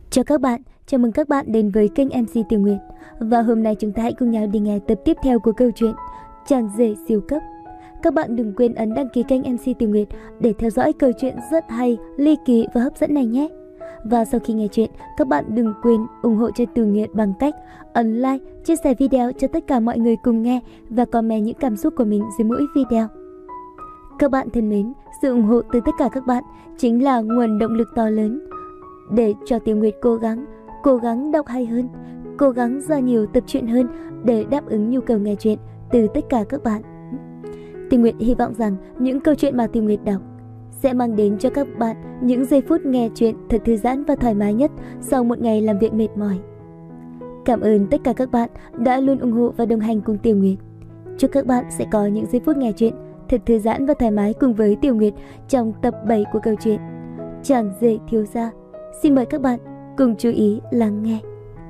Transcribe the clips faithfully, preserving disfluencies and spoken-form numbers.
Chào các bạn, chào mừng các bạn đến với kênh em xê Tiểu Nguyệt. Và hôm nay chúng ta hãy cùng nhau đi nghe tập tiếp theo của câu chuyện Chàng rể siêu cấp. Các bạn đừng quên ấn đăng ký kênh em xê Tiểu Nguyệt để theo dõi câu chuyện rất hay, ly kỳ và hấp dẫn này nhé. Và sau khi nghe chuyện, các bạn đừng quên ủng hộ cho Tiểu Nguyệt bằng cách ấn like, chia sẻ video cho tất cả mọi người cùng nghe và comment những cảm xúc của mình dưới mỗi video. Các bạn thân mến, sự ủng hộ từ tất cả các bạn chính là nguồn động lực to lớn để cho Tiểu Nguyệt cố gắng, cố gắng đọc hay hơn, cố gắng ra nhiều tập truyện hơn để đáp ứng nhu cầu nghe truyện từ tất cả các bạn. Tiểu Nguyệt hy vọng rằng những câu chuyện mà Tiểu Nguyệt đọc sẽ mang đến cho các bạn những giây phút nghe truyện thật thư giãn và thoải mái nhất sau một ngày làm việc mệt mỏi. Cảm ơn tất cả các bạn đã luôn ủng hộ và đồng hành cùng Tiểu Nguyệt. Chúc các bạn sẽ có những giây phút nghe truyện thật thư giãn và thoải mái cùng với Tiểu Nguyệt trong tập bảy của câu chuyện Chàng rể thiếu gia. Xin mời các bạn cùng chú ý lắng nghe.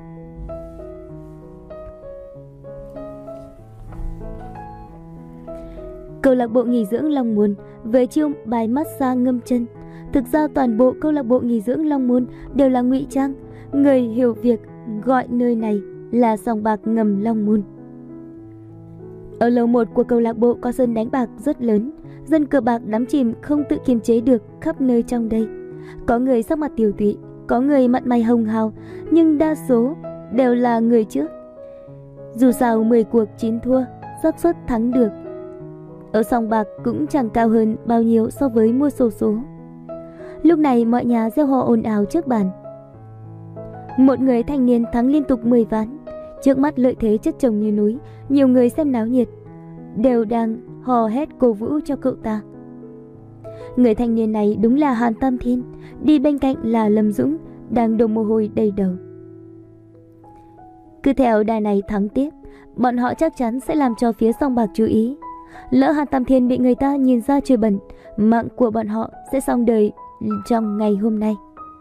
Câu lạc bộ nghỉ dưỡng Long Môn với chiêu bài massage ngâm chân. Thực ra toàn bộ câu lạc bộ nghỉ dưỡng Long Môn đều là ngụy trang. Người hiểu việc gọi nơi này là sòng bạc ngầm Long Môn. Ở lầu một của câu lạc bộ có sân đánh bạc rất lớn. Dân cờ bạc đắm chìm không tự kiềm chế được khắp nơi trong đây. Có người sắc mặt tiều tụy, có người mặt mày hồng hào, nhưng đa số đều là người trước. Dù sao mười cuộc chín thua, xác suất thắng được ở sòng bạc cũng chẳng cao hơn bao nhiêu so với mua xổ số. Lúc này mọi nhà reo hò ồn ào trước bàn. Một người thanh niên thắng liên tục mười ván, trước mắt lợi thế chất chồng như núi, nhiều người xem náo nhiệt đều đang hò hét cổ vũ cho cậu ta. Người thanh niên này đúng là Hàn Tam Thiên, đi bên cạnh là Lâm Dũng đang đổ mồ hôi đầy đầu. Cứ theo đà này thắng tiếp, bọn họ chắc chắn sẽ làm cho phía sòng bạc chú ý. Lỡ Hàn Tam Thiên bị người ta nhìn ra chơi bẩn, mạng của bọn họ sẽ xong đời trong ngày hôm nay.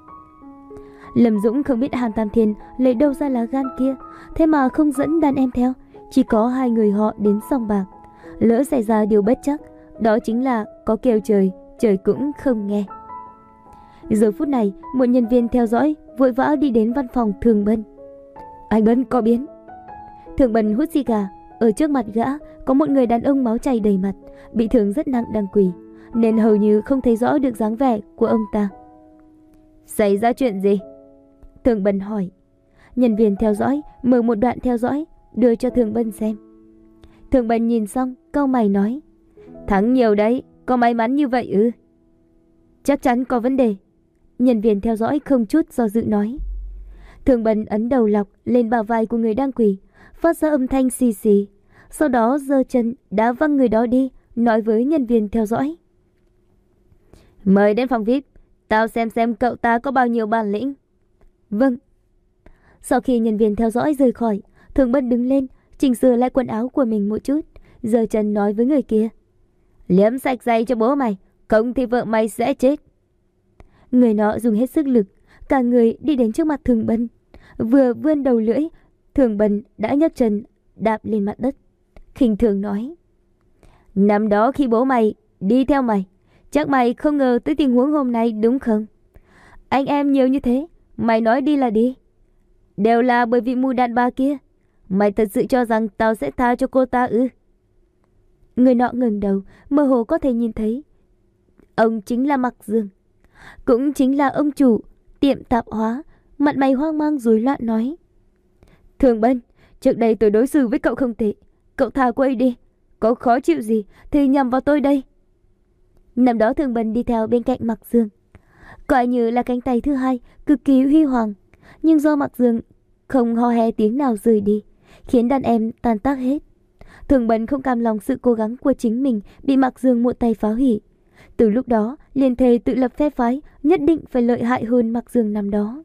Lâm Dũng không biết Hàn Tam Thiên lấy đâu ra lá gan kia, thế mà không dẫn đàn em theo, chỉ có hai người họ đến sòng bạc. Lỡ xảy ra điều bất trắc, đó chính là có kêu trời, trời cũng không nghe. Giờ phút này, một nhân viên theo dõi vội vã đi đến văn phòng Thường Bân. Anh Bân có biến. Thường Bân hút xì gà. Ở trước mặt gã có một người đàn ông máu chảy đầy mặt, bị thương rất nặng đang quỳ, nên hầu như không thấy rõ được dáng vẻ của ông ta. Xảy ra chuyện gì? Thường Bân hỏi. Nhân viên theo dõi mở một đoạn theo dõi đưa cho Thường Bân xem. Thường Bân nhìn xong cau mày nói: Thắng nhiều đấy, có may mắn như vậy ư? Chắc chắn có vấn đề. Nhân viên theo dõi không chút do dự nói. Thường Bân ấn đầu lọc lên bả vai của người đang quỳ, phát ra âm thanh xì xì, sau đó giơ chân đá văng người đó đi, nói với nhân viên theo dõi: Mời đến phòng vi ai pi, tao xem xem cậu ta có bao nhiêu bản lĩnh. Vâng. Sau khi nhân viên theo dõi rời khỏi, Thường Bân đứng lên, chỉnh sửa lại quần áo của mình một chút, giơ chân nói với người kia: Liếm sạch giày cho bố mày, không thì vợ mày sẽ chết. Người nọ dùng hết sức lực, cả người đi đến trước mặt Thường Bân, vừa vươn đầu lưỡi, Thường Bân đã nhấc chân đạp lên mặt đất, khinh thường nói: Năm đó khi bố mày đi theo mày, chắc mày không ngờ tới tình huống hôm nay đúng không? Anh em nhiều như thế, mày nói đi là đi, đều là bởi vì mụ đàn bà kia. Mày thật sự cho rằng tao sẽ tha cho cô ta ư? Người nọ ngẩng đầu, mơ hồ có thể nhìn thấy ông chính là Mạc Dương, cũng chính là ông chủ tiệm tạp hóa, mặt mày hoang mang rối loạn nói: Thường Bân, trước đây tôi đối xử với cậu không tệ, cậu tha cô ấy đi, có khó chịu gì thì nhằm vào tôi đây. Năm đó Thường Bân đi theo bên cạnh Mạc Dương, coi như là cánh tay thứ hai cực kỳ huy hoàng, nhưng do Mạc Dương không ho he tiếng nào rời đi, khiến đàn em tan tác hết. Thường Bân không cam lòng sự cố gắng của chính mình bị Mạc Dương một tay phá hủy. Từ lúc đó liền thề tự lập phe phái, nhất định phải lợi hại hơn Mạc Dương năm đó.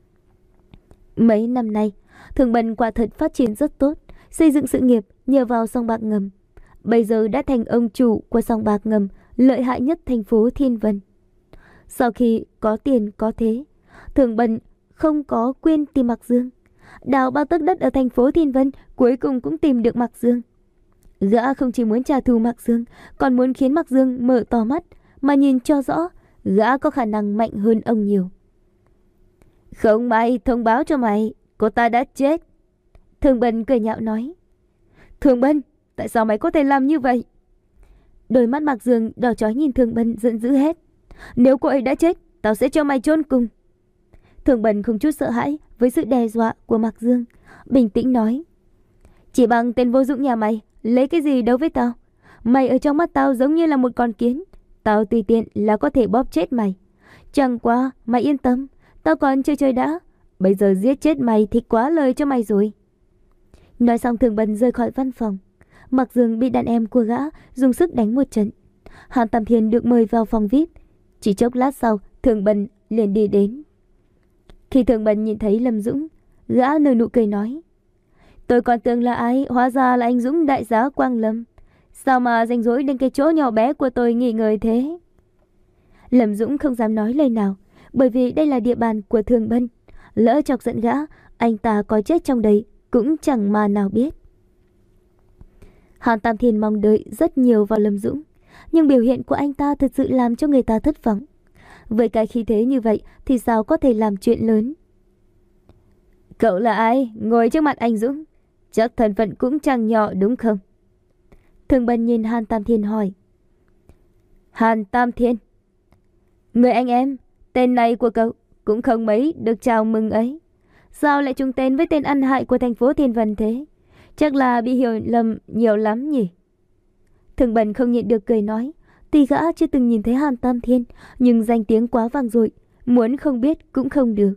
Mấy năm nay, Thường Bân quả thật phát triển rất tốt, xây dựng sự nghiệp nhờ vào sòng bạc ngầm. Bây giờ đã thành ông chủ của sòng bạc ngầm lợi hại nhất thành phố Thiên Vân. Sau khi có tiền có thế, Thường Bân không có quên tìm Mạc Dương. Đào bao tấc đất ở thành phố Thiên Vân, cuối cùng cũng tìm được Mạc Dương. Gã không chỉ muốn trả thù Mạc Dương, còn muốn khiến Mạc Dương mở to mắt mà nhìn cho rõ gã có khả năng mạnh hơn ông nhiều. Không may thông báo cho mày, cô ta đã chết. Thường Bân cười nhạo nói. Thường Bân, tại sao mày có thể làm như vậy? Đôi mắt Mạc Dương đỏ chói nhìn Thường Bân giận dữ hết. Nếu cô ấy đã chết, tao sẽ cho mày chôn cùng. Thường Bân không chút sợ hãi với sự đe dọa của Mạc Dương, bình tĩnh nói. Chỉ bằng tên vô dụng nhà mày, lấy cái gì đấu với tao? Mày ở trong mắt tao giống như là một con kiến. Tao tùy tiện là có thể bóp chết mày. Chẳng qua, mày yên tâm, tao còn chơi chơi đã. Bây giờ giết chết mày thì quá lời cho mày rồi. Nói xong Thường Bân rời khỏi văn phòng. Mạc Dương bị đàn em của gã dùng sức đánh một trận. Hàn Tam Thiên được mời vào phòng vi ai pi. Chỉ chốc lát sau, Thường Bân liền đi đến. Khi Thường Bân nhìn thấy Lâm Dũng, gã nở nụ cười nói. Tôi còn tưởng là ai, hóa ra là anh Dũng đại giá Quang Lâm. Sao mà rảnh rỗi đến cái chỗ nhỏ bé của tôi nghỉ ngơi thế? Lâm Dũng không dám nói lời nào, bởi vì đây là địa bàn của Thường Bân. Lỡ chọc giận gã, anh ta có chết trong đây cũng chẳng mà nào biết. Hàn Tam Thiên mong đợi rất nhiều vào Lâm Dũng, nhưng biểu hiện của anh ta thật sự làm cho người ta thất vọng. Với cái khí thế như vậy thì sao có thể làm chuyện lớn? Cậu là ai? Ngồi trước mặt anh Dũng, chắc thân phận cũng chẳng nhỏ đúng không? Thường Bân nhìn Hàn Tam Thiên hỏi. Hàn Tam Thiên, người anh em, tên này của cậu cũng không mấy được chào mừng ấy. Sao lại trùng tên với tên ăn hại của thành phố Thiên Vân thế? Chắc là bị hiểu lầm nhiều lắm nhỉ? Thường Bân không nhịn được cười nói. Tuy gã chưa từng nhìn thấy Hàn Tam Thiên, nhưng danh tiếng quá vang dội, muốn không biết cũng không được.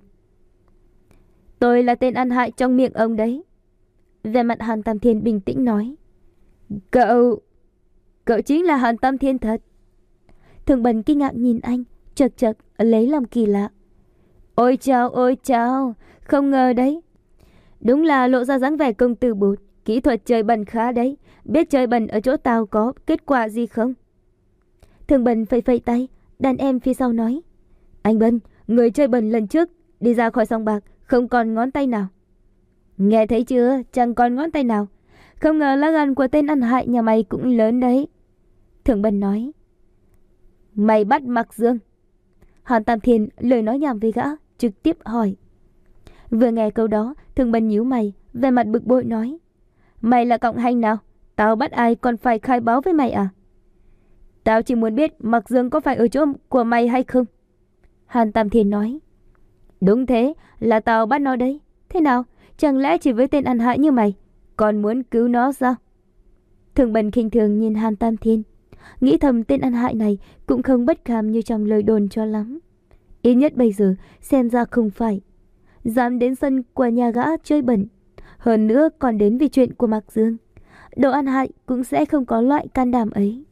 Tôi là tên ăn hại trong miệng ông đấy. Về mặt Hàn Tam Thiên bình tĩnh nói. Cậu... Cậu chính là Hàn Tam Thiên thật? Thường Bân kinh ngạc nhìn anh, chật chật lấy làm kỳ lạ. Ôi chao, ôi chao, không ngờ đấy. Đúng là lộ ra dáng vẻ công tử bột, kỹ thuật chơi bẩn khá đấy. Biết chơi bẩn ở chỗ tao có kết quả gì không? Thường Bân phẩy phẩy tay, đàn em phía sau nói. Anh Bân, người chơi bẩn lần trước đi ra khỏi sòng bạc không còn ngón tay nào. Nghe thấy chưa, chẳng còn ngón tay nào. Không ngờ lá gan của tên ăn hại nhà mày cũng lớn đấy. Thường Bân nói. Mày bắt Mạc Dương. Hàn Tam Thiên lời nói nhảm với gã, trực tiếp hỏi. Vừa nghe câu đó, Thường Bân nhíu mày, về mặt bực bội nói. Mày là cộng hành nào? Tao bắt ai còn phải khai báo với mày à? Tao chỉ muốn biết Mạc Dương có phải ở chỗ của mày hay không? Hàn Tam Thiên nói. Đúng thế, là tao bắt nó đấy. Thế nào, chẳng lẽ chỉ với tên ăn hại như mày còn muốn cứu nó sao? Thường Bân khinh thường nhìn Hàn Tam Thiên, nghĩ thầm tên ăn hại này cũng không bất kham như trong lời đồn cho lắm. Ít nhất bây giờ xem ra không phải. Dám đến sân của nhà gã chơi bẩn, hơn nữa còn đến vì chuyện của Mạc Dương. Đồ ăn hại cũng sẽ không có loại can đảm ấy.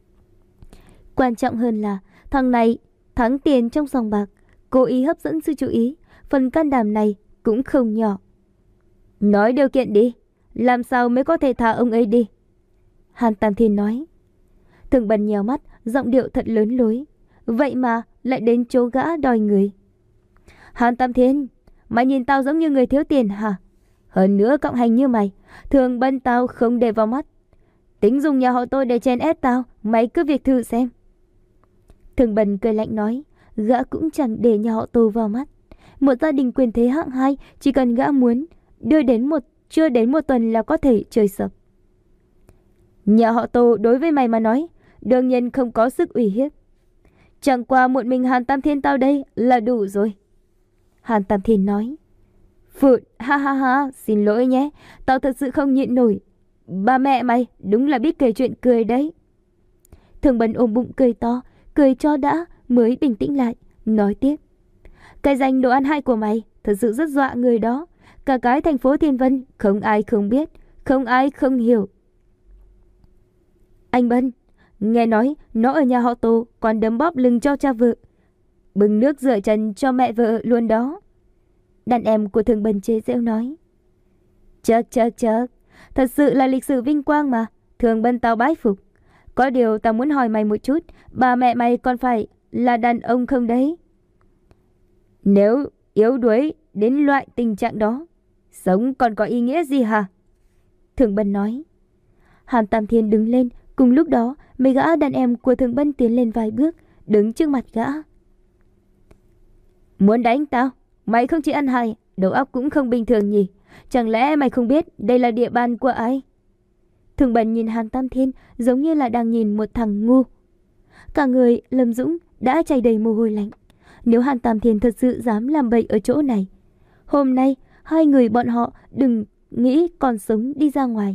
Quan trọng hơn là thằng này thắng tiền trong sòng bạc, cố ý hấp dẫn sự chú ý. Phần can đảm này cũng không nhỏ. Nói điều kiện đi, làm sao mới có thể thả ông ấy đi? Hàn Tam Thiên nói. Thường Bân nhèo mắt, giọng điệu thật lớn lối. Vậy mà lại đến chỗ gã đòi người. Hàn Tam Thiên, mày nhìn tao giống như người thiếu tiền hả? Hơn nữa cộng hành như mày, Thường Bân tao không để vào mắt. Tính dùng nhà họ tôi để chèn ép tao, mày cứ việc thử xem. Thường Bân cười lạnh nói. Gã cũng chẳng để nhà họ Tô vào mắt. Một gia đình quyền thế hạng hai, chỉ cần gã muốn, đưa đến một chưa đến một tuần là có thể chơi sập. Nhà họ Tô đối với mày mà nói, đương nhiên không có sức uy hiếp. Chẳng qua một mình Hàn Tam Thiên tao đây là đủ rồi. Hàn Tam Thiên nói. Phụt, ha ha ha, xin lỗi nhé, tao thật sự không nhịn nổi. Ba mẹ mày đúng là biết kể chuyện cười đấy. Thường Bân ôm bụng cười to, cười cho đã mới bình tĩnh lại, nói tiếp. Cái danh đồ ăn hại của mày thật sự rất dọa người đó. Cả cái thành phố Thiên Vân không ai không biết, không ai không hiểu. Anh Bân, nghe nói nó ở nhà họ Tô còn đấm bóp lưng cho cha vợ, bưng nước rửa chân cho mẹ vợ luôn đó. Đàn em của Thường Bân chế giễu nói. Chắc chắc chắc, thật sự là lịch sử vinh quang mà. Thường Bân tao bái phục. Có điều tao muốn hỏi mày một chút, bà mẹ mày còn phải là đàn ông không đấy? Nếu yếu đuối đến loại tình trạng đó, sống còn có ý nghĩa gì hả? Thường Bân nói. Hàn Tam Thiên đứng lên, cùng lúc đó mấy gã đàn em của Thường Bân tiến lên vài bước, đứng trước mặt gã. Muốn đánh tao? Mày không chỉ ăn hại, đầu óc cũng không bình thường nhỉ? Chẳng lẽ mày không biết đây là địa bàn của ai? Thường Bân nhìn Hàn Tam Thiên giống như là đang nhìn một thằng ngu. Cả người Lâm Dũng đã chảy đầy mồ hôi lạnh. Nếu Hàn Tam Thiên thật sự dám làm bậy ở chỗ này, hôm nay hai người bọn họ đừng nghĩ còn sống đi ra ngoài.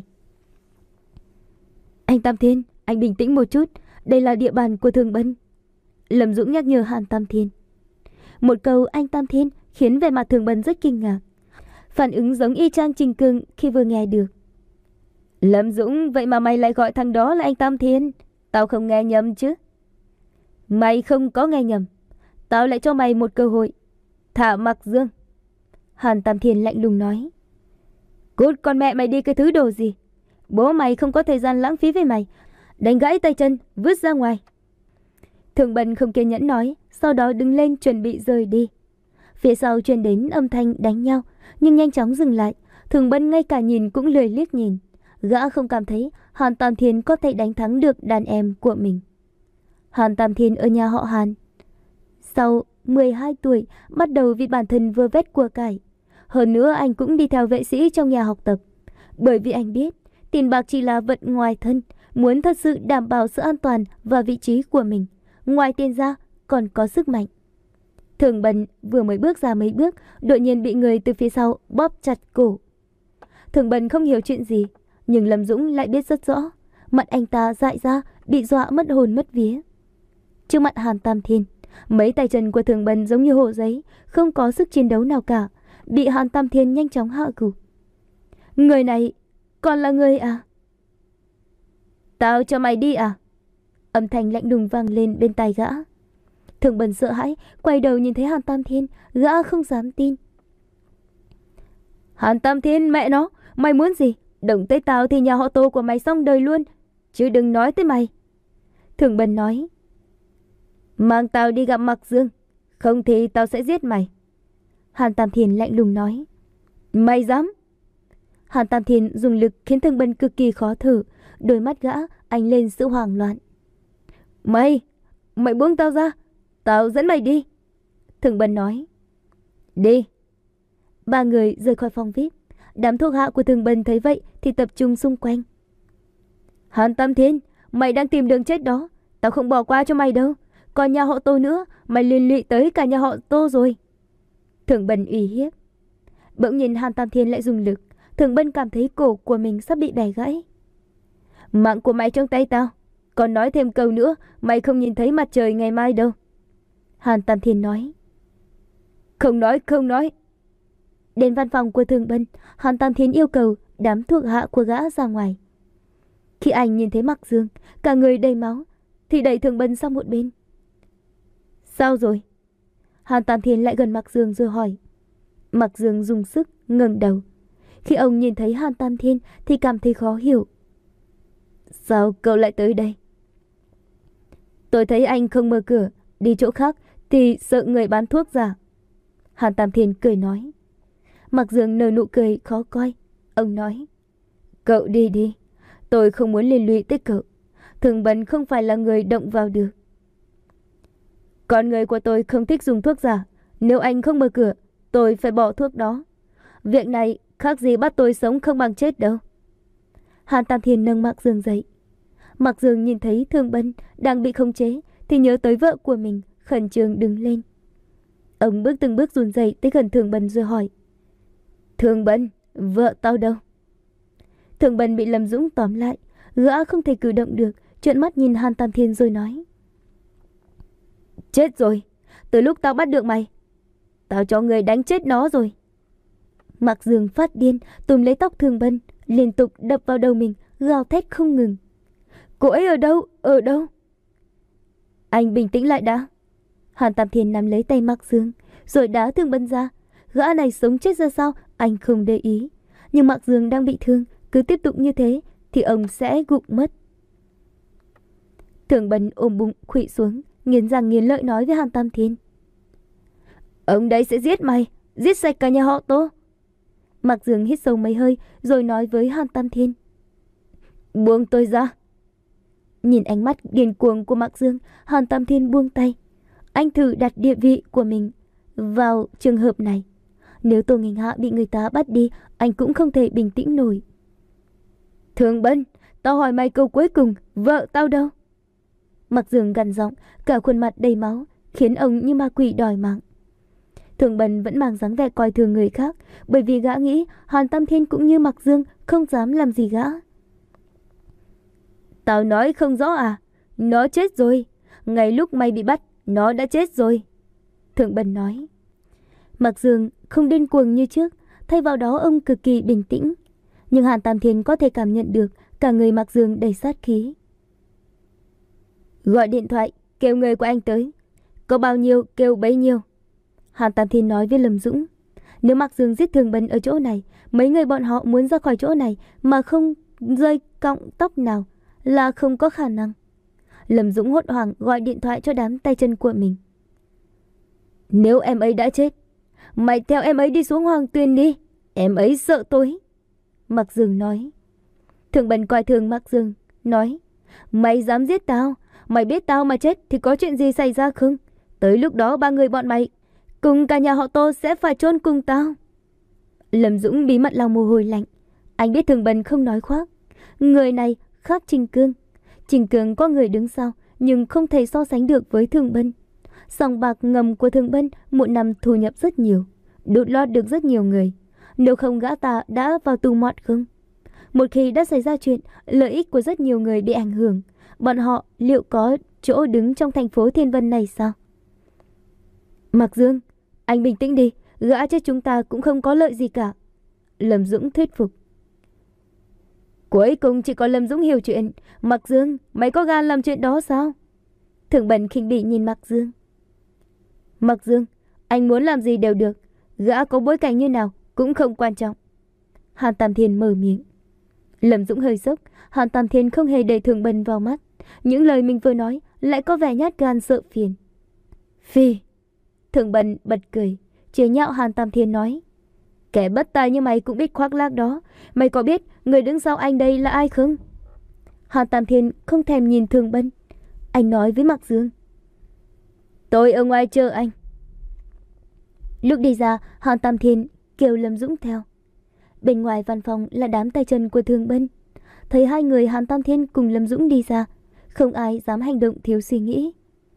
Anh Tam Thiên, anh bình tĩnh một chút, đây là địa bàn của Thường Bân. Lâm Dũng nhắc nhở Hàn Tam Thiên. Một câu anh Tam Thiên khiến vẻ mặt Thường Bân rất kinh ngạc. Phản ứng giống y chang Trình Cương khi vừa nghe được. Lâm Dũng, vậy mà mày lại gọi thằng đó là anh Tam Thiên? Tao không nghe nhầm chứ? Mày không có nghe nhầm. Tao lại cho mày một cơ hội. Thả Mặc Dương. Hàn Tam Thiên lạnh lùng nói. Cút con mẹ mày đi cái thứ đồ gì? Bố mày không có thời gian lãng phí với mày. Đánh gãy tay chân, vứt ra ngoài. Thường Bân không kiên nhẫn nói, sau đó đứng lên chuẩn bị rời đi. Phía sau truyền đến âm thanh đánh nhau, nhưng nhanh chóng dừng lại. Thường Bân ngay cả nhìn cũng lười liếc nhìn. Gã không cảm thấy Hàn Tam Thiên có thể đánh thắng được đàn em của mình. Hàn Tam Thiên ở nhà họ Hàn. Sau mười hai tuổi, bắt đầu vì bản thân vơ vét của cải. Hơn nữa anh cũng đi theo vệ sĩ trong nhà học tập. Bởi vì anh biết, tiền bạc chỉ là vật ngoài thân. Muốn thật sự đảm bảo sự an toàn và vị trí của mình, ngoài tiền ra còn có sức mạnh. Thường Bân vừa mới bước ra mấy bước, đột nhiên bị người từ phía sau bóp chặt cổ. Thường Bân không hiểu chuyện gì, nhưng Lâm Dũng lại biết rất rõ. Mặt anh ta dại ra, bị dọa mất hồn mất vía. Trước mặt Hàn Tam Thiên, mấy tay chân của Thường Bân giống như hồ giấy, không có sức chiến đấu nào cả, bị Hàn Tam Thiên nhanh chóng hạ gục. Người này còn là người à? Tao cho mày đi à? Âm thanh lạnh lùng vang lên bên tai gã. Thường Bân sợ hãi, quay đầu nhìn thấy Hàn Tam Thiên, gã không dám tin. Hàn Tam Thiên, mẹ nó, mày muốn gì? Động tới tao thì nhà họ Tô của mày xong đời luôn, chứ đừng nói tới mày. Thường Bân nói. Mang tao đi gặp Mặc Dương, không thì tao sẽ giết mày. Hàn Tam Thiên lạnh lùng nói. Mày dám? Hàn Tam Thiên dùng lực khiến Thường Bân cực kỳ khó thở, đôi mắt gã ánh lên sự hoảng loạn. Mày, mày buông tao ra, tao dẫn mày đi. Thường Bân nói. Đi. Ba người rời khỏi phòng vi ai pi. Đám thuộc hạ của Thường Bân thấy vậy thì tập trung xung quanh. Hàn Tam Thiên, mày đang tìm đường chết đó, tao không bỏ qua cho mày đâu. Còn nhà họ Tô nữa, mày liên lụy tới cả nhà họ Tô rồi. Thường Bân uy hiếp. Bỗng nhìn Hàn Tam Thiên lại dùng lực, Thường Bân cảm thấy cổ của mình sắp bị bẻ gãy. Mạng của mày trong tay tao, còn nói thêm câu nữa, mày không nhìn thấy mặt trời ngày mai đâu. Hàn Tam Thiên nói. Không nói, không nói. Đến văn phòng của Thường Bân, Hàn Tam Thiên yêu cầu đám thuộc hạ của gã ra ngoài. Khi anh nhìn thấy Mặc Dương, cả người đầy máu, thì đẩy Thường Bân sang một bên. Sao rồi? Hàn Tam Thiên lại gần Mặc Dương rồi hỏi. Mặc Dương dùng sức ngẩng đầu. Khi ông nhìn thấy Hàn Tam Thiên thì cảm thấy khó hiểu. Sao cậu lại tới đây? Tôi thấy anh không mở cửa, đi chỗ khác thì sợ người bán thuốc giả. Hàn Tam Thiên cười nói. Mặc Dương nở nụ cười khó coi. Ông nói. Cậu đi đi, tôi không muốn liên lụy tới cậu. Thường Bân không phải là người động vào được. Con người của tôi không thích dùng thuốc giả. Nếu anh không mở cửa, tôi phải bỏ thuốc đó. Việc này khác gì bắt tôi sống không bằng chết đâu. Hàn Tam Thiên nâng Mặc Dương dậy. Mặc Dương nhìn thấy Thường Bân đang bị khống chế thì nhớ tới vợ của mình, khẩn trương đứng lên. Ông bước từng bước run rẩy tới gần Thường Bân rồi hỏi. Thường Bân, vợ tao đâu? Thường Bân bị Lâm Dũng tóm lại, gã không thể cử động được, trợn mắt nhìn Hàn Tam Thiên rồi nói. Chết rồi, từ lúc tao bắt được mày, tao cho người đánh chết nó rồi. Mặc Dương phát điên, túm lấy tóc Thường Bân, liên tục đập vào đầu mình, gào thét không ngừng. Cô ấy ở đâu? Ở đâu? Anh bình tĩnh lại đã. Hàn Tam Thiên nắm lấy tay Mặc Dương, rồi đá Thường Bân ra. Gã này sống chết ra sao, anh không để ý. Nhưng Mặc Dương đang bị thương, cứ tiếp tục như thế thì ông sẽ gục mất. Thường Bân ôm bụng khuỵu xuống, nghiến răng nghiến lợi nói với Hàn Tam Thiên. Ông đấy sẽ giết mày, giết sạch cả nhà họ Tô. Mặc Dương hít sâu mấy hơi rồi nói với Hàn Tam Thiên. Buông tôi ra. Nhìn ánh mắt điên cuồng của Mặc Dương, Hàn Tam Thiên buông tay. Anh thử đặt địa vị của mình vào trường hợp này. Nếu Tô Nghênh Hạ bị người ta bắt đi, anh cũng không thể bình tĩnh nổi. Thường Bân, tao hỏi mày câu cuối cùng, vợ tao đâu? Mạc Dương gằn giọng, cả khuôn mặt đầy máu, khiến ông như ma quỷ đòi mạng. Thường Bân vẫn mang dáng vẻ coi thường người khác, bởi vì gã nghĩ Hàn Tam Thiên cũng như Mạc Dương không dám làm gì gã. Tao nói không rõ à? Nó chết rồi. Ngay lúc mày bị bắt, nó đã chết rồi. Thường Bân nói. Mạc Dương không điên cuồng như trước, thay vào đó ông cực kỳ bình tĩnh. Nhưng Hàn Tam Thiên có thể cảm nhận được cả người Mạc Dương đầy sát khí. Gọi điện thoại, kêu người của anh tới. Có bao nhiêu kêu bấy nhiêu. Hàn Tam Thiên nói với Lâm Dũng. Nếu Mạc Dương giết Thường Bân ở chỗ này, mấy người bọn họ muốn ra khỏi chỗ này mà không rơi cọng tóc nào là không có khả năng. Lâm Dũng hốt hoảng gọi điện thoại cho đám tay chân của mình. Nếu em ấy đã chết, mày theo em ấy đi xuống Hoàng Tuyền đi. Em ấy sợ tôi. Mạc Dương nói. Thường Bân coi thường Mạc Dương, nói. Mày dám giết tao? Mày biết tao mà chết thì có chuyện gì xảy ra không? Tới lúc đó ba người bọn mày cùng cả nhà họ Tô sẽ phải chôn cùng tao. Lâm Dũng bí mật lau mồ hôi lạnh. Anh biết Thường Bân không nói khoác. Người này khác Trình Cương. Trình Cương có người đứng sau, nhưng không thể so sánh được với Thường Bân. Sòng bạc ngầm của Thường Bân một năm thu nhập rất nhiều, đút lót được rất nhiều người. Nếu không gã ta đã vào tù mọt không? Một khi đã xảy ra chuyện, lợi ích của rất nhiều người bị ảnh hưởng, bọn họ liệu có chỗ đứng trong thành phố Thiên Vân này sao? Mạc Dương, anh bình tĩnh đi, gã chết chúng ta cũng không có lợi gì cả. Lâm Dũng thuyết phục. Cuối cùng chỉ có Lâm Dũng hiểu chuyện. Mạc Dương, mày có gan làm chuyện đó sao? Thường Bân khinh bỉ nhìn Mạc Dương. Mạc Dương, anh muốn làm gì đều được. Gã có bối cảnh như nào cũng không quan trọng. Hàn Tam Thiên mở miệng. Lâm Dũng hơi sốc. Hàn Tam Thiên không hề để Thường Bân vào mắt. Những lời mình vừa nói lại có vẻ nhát gan sợ phiền. Phi. Thường Bân bật cười, chế nhạo Hàn Tam Thiên nói. Kẻ bất tài như mày cũng biết khoác lác đó. Mày có biết người đứng sau anh đây là ai không? Hàn Tam Thiên không thèm nhìn Thường Bân. Anh nói với Mạc Dương. Tôi ở ngoài chờ anh. Lúc đi ra, Hàn Tam Thiên kêu Lâm Dũng theo. Bên ngoài văn phòng là đám tay chân của Thường Bân. Thấy hai người Hàn Tam Thiên cùng Lâm Dũng đi ra, không ai dám hành động thiếu suy nghĩ.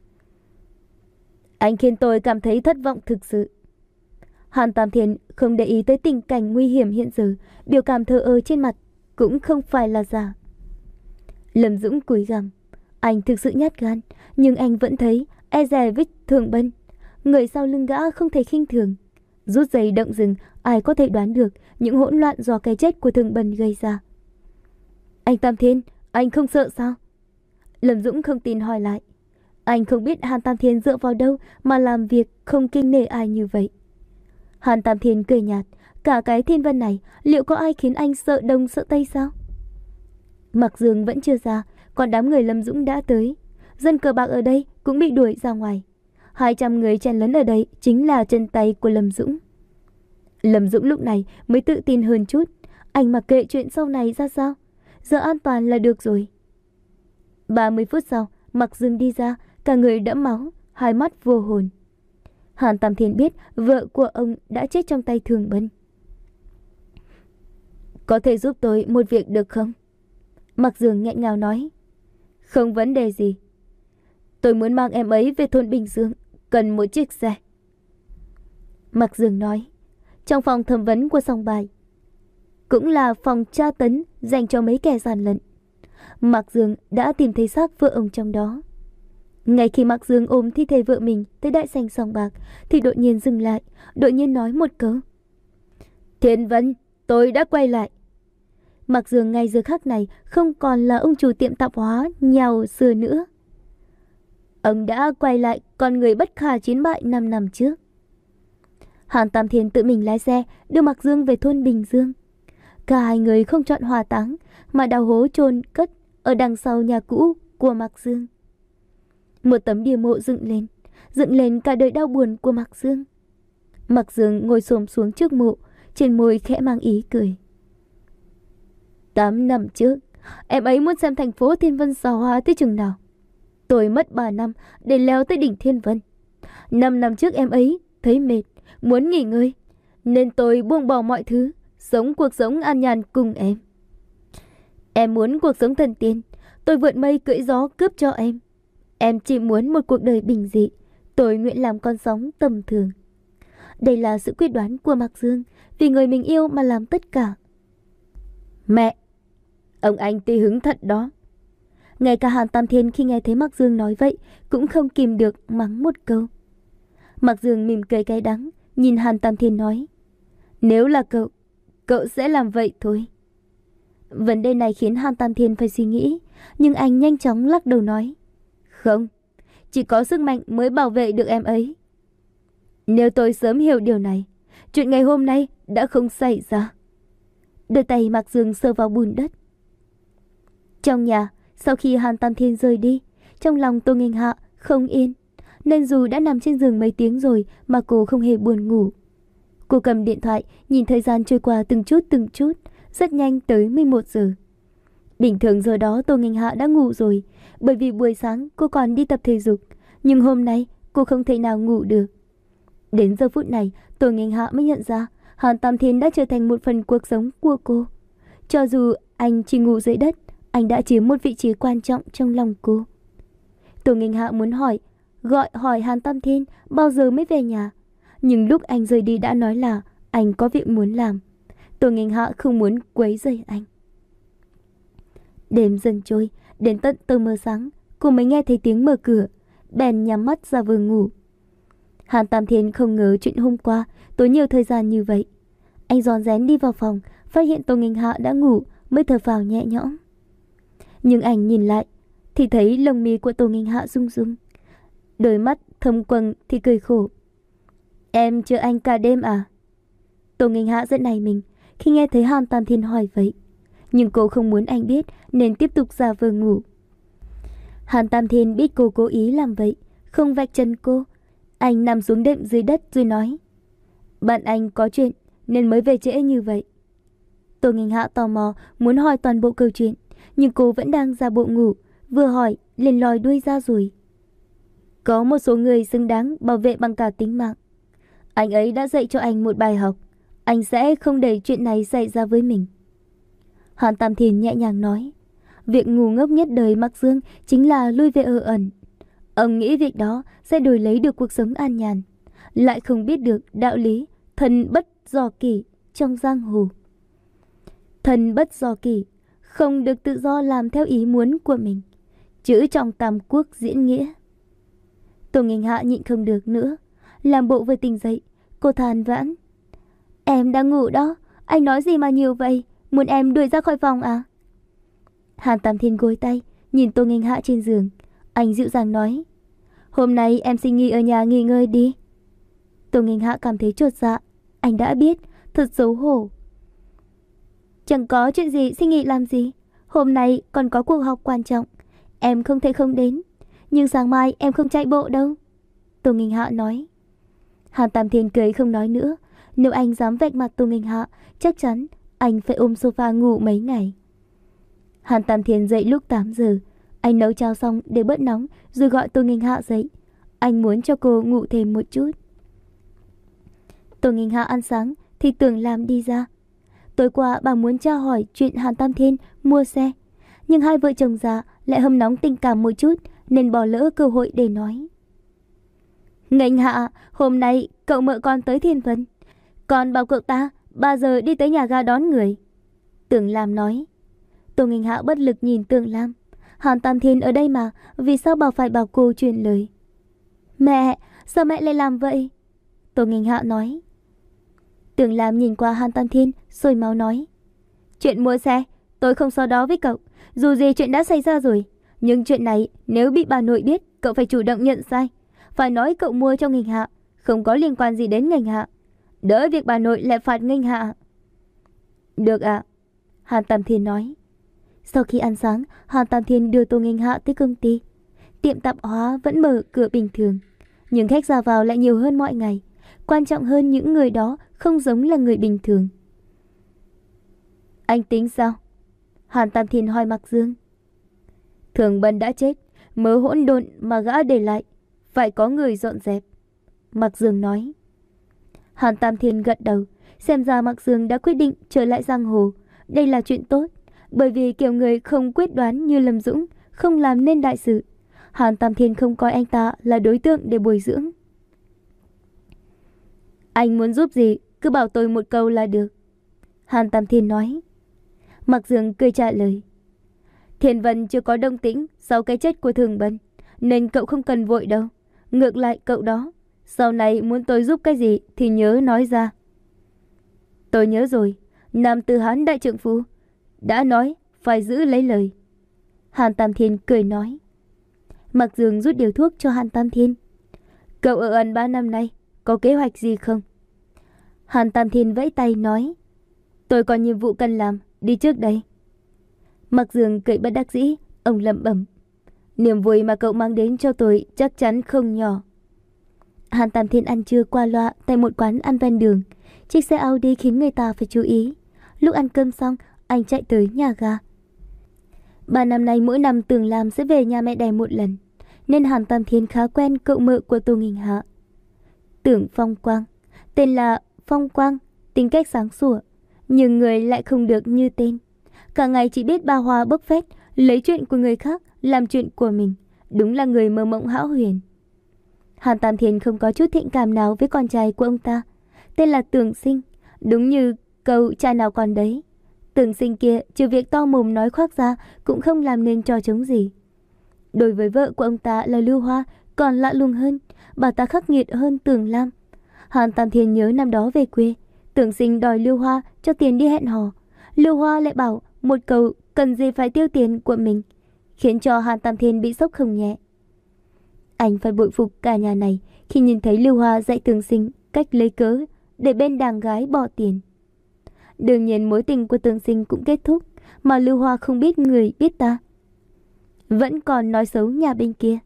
Anh khiến tôi cảm thấy thất vọng thực sự. Hàn Tam Thiên không để ý tới tình cảnh nguy hiểm hiện giờ, biểu cảm thờ ơ trên mặt cũng không phải là giả. Lâm Dũng cúi gằm. Anh thực sự nhát gan, nhưng anh vẫn thấy e dè với Thường Bân. Người sau lưng gã không thể khinh thường. Rút dây động rừng, ai có thể đoán được những hỗn loạn do cái chết của Thường Bân gây ra. Anh Tam Thiên, anh không sợ sao? Lâm Dũng không tin hỏi lại. Anh không biết Hàn Tam Thiên dựa vào đâu mà làm việc không kiêng nể ai như vậy. Hàn Tam Thiên cười nhạt. Cả cái Thiên Vân này liệu có ai khiến anh sợ đông sợ tây sao? Mạc Dương vẫn chưa ra, còn đám người Lâm Dũng đã tới. Dân cờ bạc ở đây cũng bị đuổi ra ngoài. Hai trăm người chen lấn ở đây chính là chân tay của Lâm Dũng. Lâm Dũng lúc này mới tự tin hơn chút. Anh mặc kệ chuyện sau này ra sao, giờ an toàn là được rồi. ba mươi phút sau, Mạc Dương đi ra, cả người đẫm máu, hai mắt vô hồn. Hàn Tam Thiên biết vợ của ông đã chết trong tay Thường Bân. Có thể giúp tôi một việc được không? Mạc Dương nghẹn ngào nói. Không vấn đề gì. Tôi muốn mang em ấy về thôn Bình Dương, cần một chiếc xe. Mạc Dương nói. Trong phòng thẩm vấn của sòng bài, cũng là phòng tra tấn dành cho mấy kẻ gian lận, Mạc Dương đã tìm thấy xác vợ ông trong đó. Ngay khi Mạc Dương ôm thi thể vợ mình tới đại sảnh sòng bạc thì đột nhiên dừng lại, đột nhiên nói một câu. Thiên Vân, tôi đã quay lại. Mạc Dương ngay giờ khắc này không còn là ông chủ tiệm tạp hóa nhào xưa nữa. Ông đã quay lại con người bất khả chiến bại năm năm trước. Hàn Tam Thiên tự mình lái xe đưa Mạc Dương về thôn Bình Dương. Cả hai người không chọn hỏa táng mà đào hố chôn cất ở đằng sau nhà cũ của Mạc Dương. Một tấm bia mộ dựng lên, dựng lên cả đời đau buồn của Mạc Dương. Mạc Dương ngồi xổm xuống trước mộ, trên môi khẽ mang ý cười. Tám năm trước, em ấy muốn xem thành phố Thiên Vân xa hoa tới chừng nào. Tôi mất ba năm để leo tới đỉnh Thiên Vân. Năm năm trước em ấy thấy mệt, muốn nghỉ ngơi, nên tôi buông bỏ mọi thứ, sống cuộc sống an nhàn cùng em. Em muốn cuộc sống thần tiên, tôi vượt mây cưỡi gió cướp cho em. Em chỉ muốn một cuộc đời bình dị, tôi nguyện làm con sóng tầm thường. Đây là sự quyết đoán của Mạc Dương, vì người mình yêu mà làm tất cả. Mẹ, ông anh tùy hứng thật đó. Ngay cả Hàn Tam Thiên khi nghe thấy Mạc Dương nói vậy cũng không kìm được mắng một câu. Mạc Dương mỉm cười cay đắng, nhìn Hàn Tam Thiên nói: Nếu là cậu, cậu sẽ làm vậy thôi. Vấn đề này khiến Hàn Tam Thiên phải suy nghĩ, nhưng anh nhanh chóng lắc đầu nói: Không, chỉ có sức mạnh mới bảo vệ được em ấy. Nếu tôi sớm hiểu điều này, chuyện ngày hôm nay đã không xảy ra. Đôi tay Mạc Dương sờ vào bùn đất. Trong nhà, sau khi Hàn Tam Thiên rời đi, trong lòng Tô Nghênh Hạ không yên, nên dù đã nằm trên giường mấy tiếng rồi mà cô không hề buồn ngủ. Cô cầm điện thoại, nhìn thời gian trôi qua từng chút từng chút, rất nhanh tới mười một giờ. Bình thường giờ đó Tô Nghênh Hạ đã ngủ rồi, bởi vì buổi sáng cô còn đi tập thể dục, nhưng hôm nay cô không thể nào ngủ được. Đến giờ phút này, Tô Nghênh Hạ mới nhận ra Hàn Tam Thiên đã trở thành một phần cuộc sống của cô. Cho dù anh chỉ ngủ dưới đất, anh đã chiếm một vị trí quan trọng trong lòng cô. Tô Nghênh Hạ muốn hỏi, gọi hỏi Hàn Tam Thiên bao giờ mới về nhà, nhưng lúc anh rời đi đã nói là anh có việc muốn làm. Tô Nghênh Hạ không muốn quấy rầy anh. Đêm dần trôi, đến tận tờ mờ sáng, cô mới nghe thấy tiếng mở cửa, bèn nhắm mắt ra vừa ngủ. Hàn Tam Thiên không ngờ chuyện hôm qua tốn nhiều thời gian như vậy. Anh rón rén đi vào phòng, phát hiện Tô Nghênh Hạ đã ngủ, mới thở phào nhẹ nhõm. Nhưng anh nhìn lại thì thấy lông mi của Tô Nghênh Hạ rung rung, đôi mắt thâm quầng thì cười khổ. Em chờ anh cả đêm à? Tô Nghênh Hạ rất nảy mình khi nghe thấy Hàn Tam Thiên hỏi vậy, nhưng cô không muốn anh biết nên tiếp tục giả vờ ngủ. Hàn Tam Thiên biết cô cố ý làm vậy, không vạch trần cô. Anh nằm xuống đệm dưới đất rồi nói: Bạn anh có chuyện nên mới về trễ như vậy. Tô Nghênh Hạ tò mò muốn hỏi toàn bộ câu chuyện, nhưng cô vẫn đang giả bộ ngủ, vừa hỏi liền lòi đuôi ra rồi. Có một số người xứng đáng bảo vệ bằng cả tính mạng. Anh ấy đã dạy cho anh một bài học, anh sẽ không để chuyện này xảy ra với mình. Hàn Tam Thiên nhẹ nhàng nói: Việc ngu ngốc nhất đời Mạc Dương chính là lui về ở ẩn. Ông nghĩ việc đó sẽ đổi lấy được cuộc sống an nhàn, lại không biết được đạo lý thần bất do kỷ trong giang hồ. Thần bất do kỷ, không được tự do làm theo ý muốn của mình, chữ trong Tam Quốc diễn nghĩa. Tô Nghênh Hạ nhịn không được nữa, làm bộ vừa tỉnh dậy. Cô than vãn: Em đang ngủ đó, anh nói gì mà nhiều vậy, muốn em đuổi ra khỏi phòng à? Hàn Tam Thiên gối tay, nhìn Tô Nghênh Hạ trên giường. Anh dịu dàng nói: Hôm nay em xin nghỉ ở nhà nghỉ ngơi đi. Tô Nghênh Hạ cảm thấy chột dạ. Anh đã biết, thật xấu hổ. Chẳng có chuyện gì, xin nghỉ làm gì? Hôm nay còn có cuộc họp quan trọng, em không thể không đến. Nhưng sáng mai em không chạy bộ đâu, Tô Nghênh Hạ nói. Hàn Tam Thiên cười không nói nữa. Nếu anh dám vạch mặt Tô Nghênh Hạ, chắc chắn anh phải ôm sofa ngủ mấy ngày. Hàn Tam Thiên dậy lúc tám giờ. Anh nấu cháo xong để bớt nóng rồi gọi Tô Nghênh Hạ dậy. Anh muốn cho cô ngủ thêm một chút. Tô Nghênh Hạ ăn sáng thì Tưởng Lam đi ra. Tối qua bà muốn tra hỏi chuyện Hàn Tam Thiên mua xe, nhưng hai vợ chồng già lại hâm nóng tình cảm một chút nên bỏ lỡ cơ hội để nói. Nghênh Hạ, hôm nay cậu mợ con tới Thiên Vân, còn bảo cậu ta ba giờ đi tới nhà ga đón người, Tưởng Lam nói. Tô Nghênh Hạ bất lực nhìn Tưởng Lam. Hàn Tam Thiên ở đây mà, vì sao bà phải bảo cô truyền lời? Mẹ, sao mẹ lại làm vậy? Tô Nghênh Hạ nói. Tưởng Lam nhìn qua Hàn Tam Thiên sôi máu nói: Chuyện mua xe tôi không so đó với cậu, dù gì chuyện đã xảy ra rồi. Nhưng chuyện này nếu bị bà nội biết, cậu phải chủ động nhận sai, phải nói cậu mua cho Nghênh Hạ, không có liên quan gì đến Nghênh Hạ, đỡ việc bà nội lại phạt Nghênh Hạ. Được ạ, à? Hàn Tam Thiên nói. Sau khi ăn sáng, Hàn Tam Thiên đưa Tô Nghênh Hạ tới công ty. Tiệm tạp hóa vẫn mở cửa bình thường, nhưng khách ra vào lại nhiều hơn mọi ngày. Quan trọng hơn, những người đó không giống là người bình thường. Anh tính sao? Hàn Tam Thiên hỏi Mạc Dương. Thường Bân đã chết, mớ hỗn độn mà gã để lại, phải có người dọn dẹp, Mạc Dương nói. Hàn Tam Thiên gật đầu, xem ra Mạc Dương đã quyết định trở lại giang hồ. Đây là chuyện tốt, bởi vì kiểu người không quyết đoán như Lâm Dũng không làm nên đại sự. Hàn Tam Thiên không coi anh ta là đối tượng để bồi dưỡng. Anh muốn giúp gì, cứ bảo tôi một câu là được. Hàn Tam Thiên nói. Mạc Dương cười trả lời. Thiên Vân chưa có động tĩnh sau cái chết của Thường Bân, nên cậu không cần vội đâu. Ngược lại cậu đó, sau này muốn tôi giúp cái gì thì nhớ nói ra. Tôi nhớ rồi, Nam Tử Hán đại trượng phu đã nói phải giữ lấy lời. Hàn Tam Thiên cười nói. Mạc Dương rút điều thuốc cho Hàn Tam Thiên. Cậu ở ẩn ba năm nay có kế hoạch gì không? Hàn Tam Thiên vẫy tay nói. Tôi có nhiệm vụ cần làm, đi trước đây. Mạc Dương cười bất đắc dĩ, ông lẩm bẩm. Niềm vui mà cậu mang đến cho tôi chắc chắn không nhỏ. Hàn Tam Thiên ăn trưa qua loa tại một quán ăn ven đường. Chiếc xe Audi khiến người ta phải chú ý. Lúc ăn cơm xong, anh chạy tới nhà ga. Ba năm nay mỗi năm Tưởng Lam sẽ về nhà mẹ đẻ một lần, nên Hàn Tam Thiên khá quen cậu mợ của Tô Nghinh Hạ. Tưởng Phong Quang, tên là Phong Quang, tính cách sáng sủa, nhưng người lại không được như tên. Cả ngày chỉ biết ba hoa bốc phét, lấy chuyện của người khác làm chuyện của mình, đúng là người mơ mộng hão huyền. Hàn Tam Thiên không có chút thiện cảm nào với con trai của ông ta, tên là Tưởng Sinh, đúng như câu cha nào còn đấy. Tưởng Sinh kia trừ việc to mồm nói khoác ra cũng không làm nên trò chống gì. Đối với vợ của ông ta là Lưu Hoa còn lạ lùng hơn, bà ta khắc nghiệt hơn Tưởng Lam. Hàn Tam Thiên nhớ năm đó về quê, Tưởng Sinh đòi Lưu Hoa cho tiền đi hẹn hò. Lưu Hoa lại bảo một câu cần gì phải tiêu tiền của mình, khiến cho Hàn Tam Thiên bị sốc không nhẹ. Anh phải bội phục cả nhà này khi nhìn thấy Lưu Hoa dạy Tưởng Sinh cách lấy cớ để bên đàn gái bỏ tiền. Đương nhiên mối tình của Tưởng Sinh cũng kết thúc, mà Lưu Hoa không biết người biết ta, vẫn còn nói xấu nhà bên kia.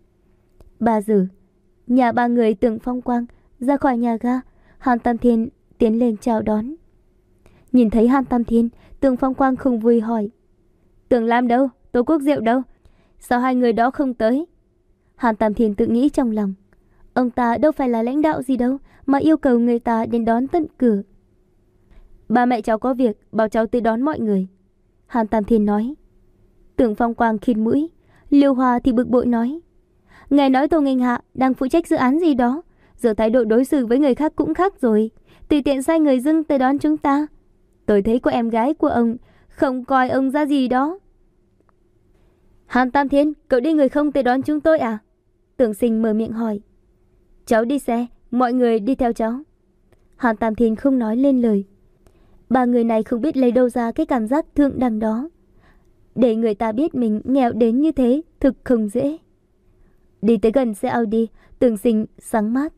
Ba giờ, nhà ba người Tưởng Phong Quang ra khỏi nhà ga. Hàn Tam Thiên tiến lên chào đón. Nhìn thấy Hàn Tam Thiên, Tưởng Phong Quang không vui hỏi. Tưởng Lam đâu? Tô Quốc Diệu đâu? Sao hai người đó không tới? Hàn Tam Thiên tự nghĩ trong lòng. Ông ta đâu phải là lãnh đạo gì đâu mà yêu cầu người ta đến đón tận cửa. Ba mẹ cháu có việc, bảo cháu tới đón mọi người. Hàn Tam Thiên nói. Tưởng Phong Quang khịt mũi. Lưu Hoa thì bực bội nói. Ngài nói Tô Nghinh Hạ đang phụ trách dự án gì đó, giờ thái độ đối xử với người khác cũng khác rồi, tùy tiện sai người dưng tới đón chúng ta. Tôi thấy cô em gái của ông không coi ông ra gì đó. Hàn Tam Thiên, cậu đi người không tới đón chúng tôi à? Tưởng Sinh mở miệng hỏi. Cháu đi xe, mọi người đi theo cháu. Hàn Tam Thiên không nói lên lời. Ba người này không biết lấy đâu ra cái cảm giác thượng đẳng đó. Để người ta biết mình nghèo đến như thế thực không dễ. Đi tới gần xe Audi, Tưởng Sinh sáng mắt.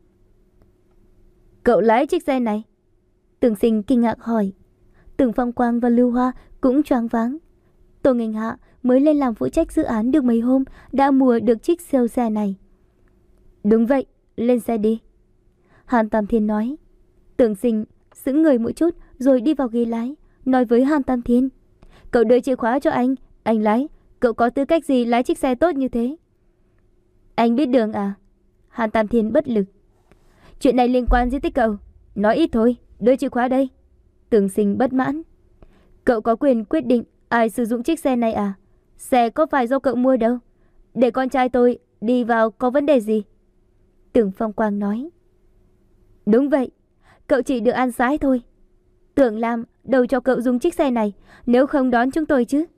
Cậu lái chiếc xe này? Tưởng Sinh kinh ngạc hỏi. Tưởng Phong Quang và Lưu Hoa cũng choáng váng. Tô Nghinh Hạ mới lên làm phụ trách dự án được mấy hôm đã mua được chiếc siêu xe này. Đúng vậy, lên xe đi. Hàn Tam Thiên nói. Tưởng Sinh sững người một chút rồi đi vào ghế lái, nói với Hàn Tam Thiên. Cậu đưa chìa khóa cho anh, anh lái. Cậu có tư cách gì lái chiếc xe tốt như thế? Anh biết đường à? Hàn Tam Thiên bất lực. Chuyện này liên quan gì tới cậu? Nói ít thôi, đưa chìa khóa đây. Tưởng Sinh bất mãn. Cậu có quyền quyết định ai sử dụng chiếc xe này à? Xe có phải do cậu mua đâu. Để con trai tôi đi vào có vấn đề gì? Tưởng Phong Quang nói. Đúng vậy, cậu chỉ được ăn sái thôi. Tưởng Lam đâu cho cậu dùng chiếc xe này, nếu không đón chúng tôi chứ.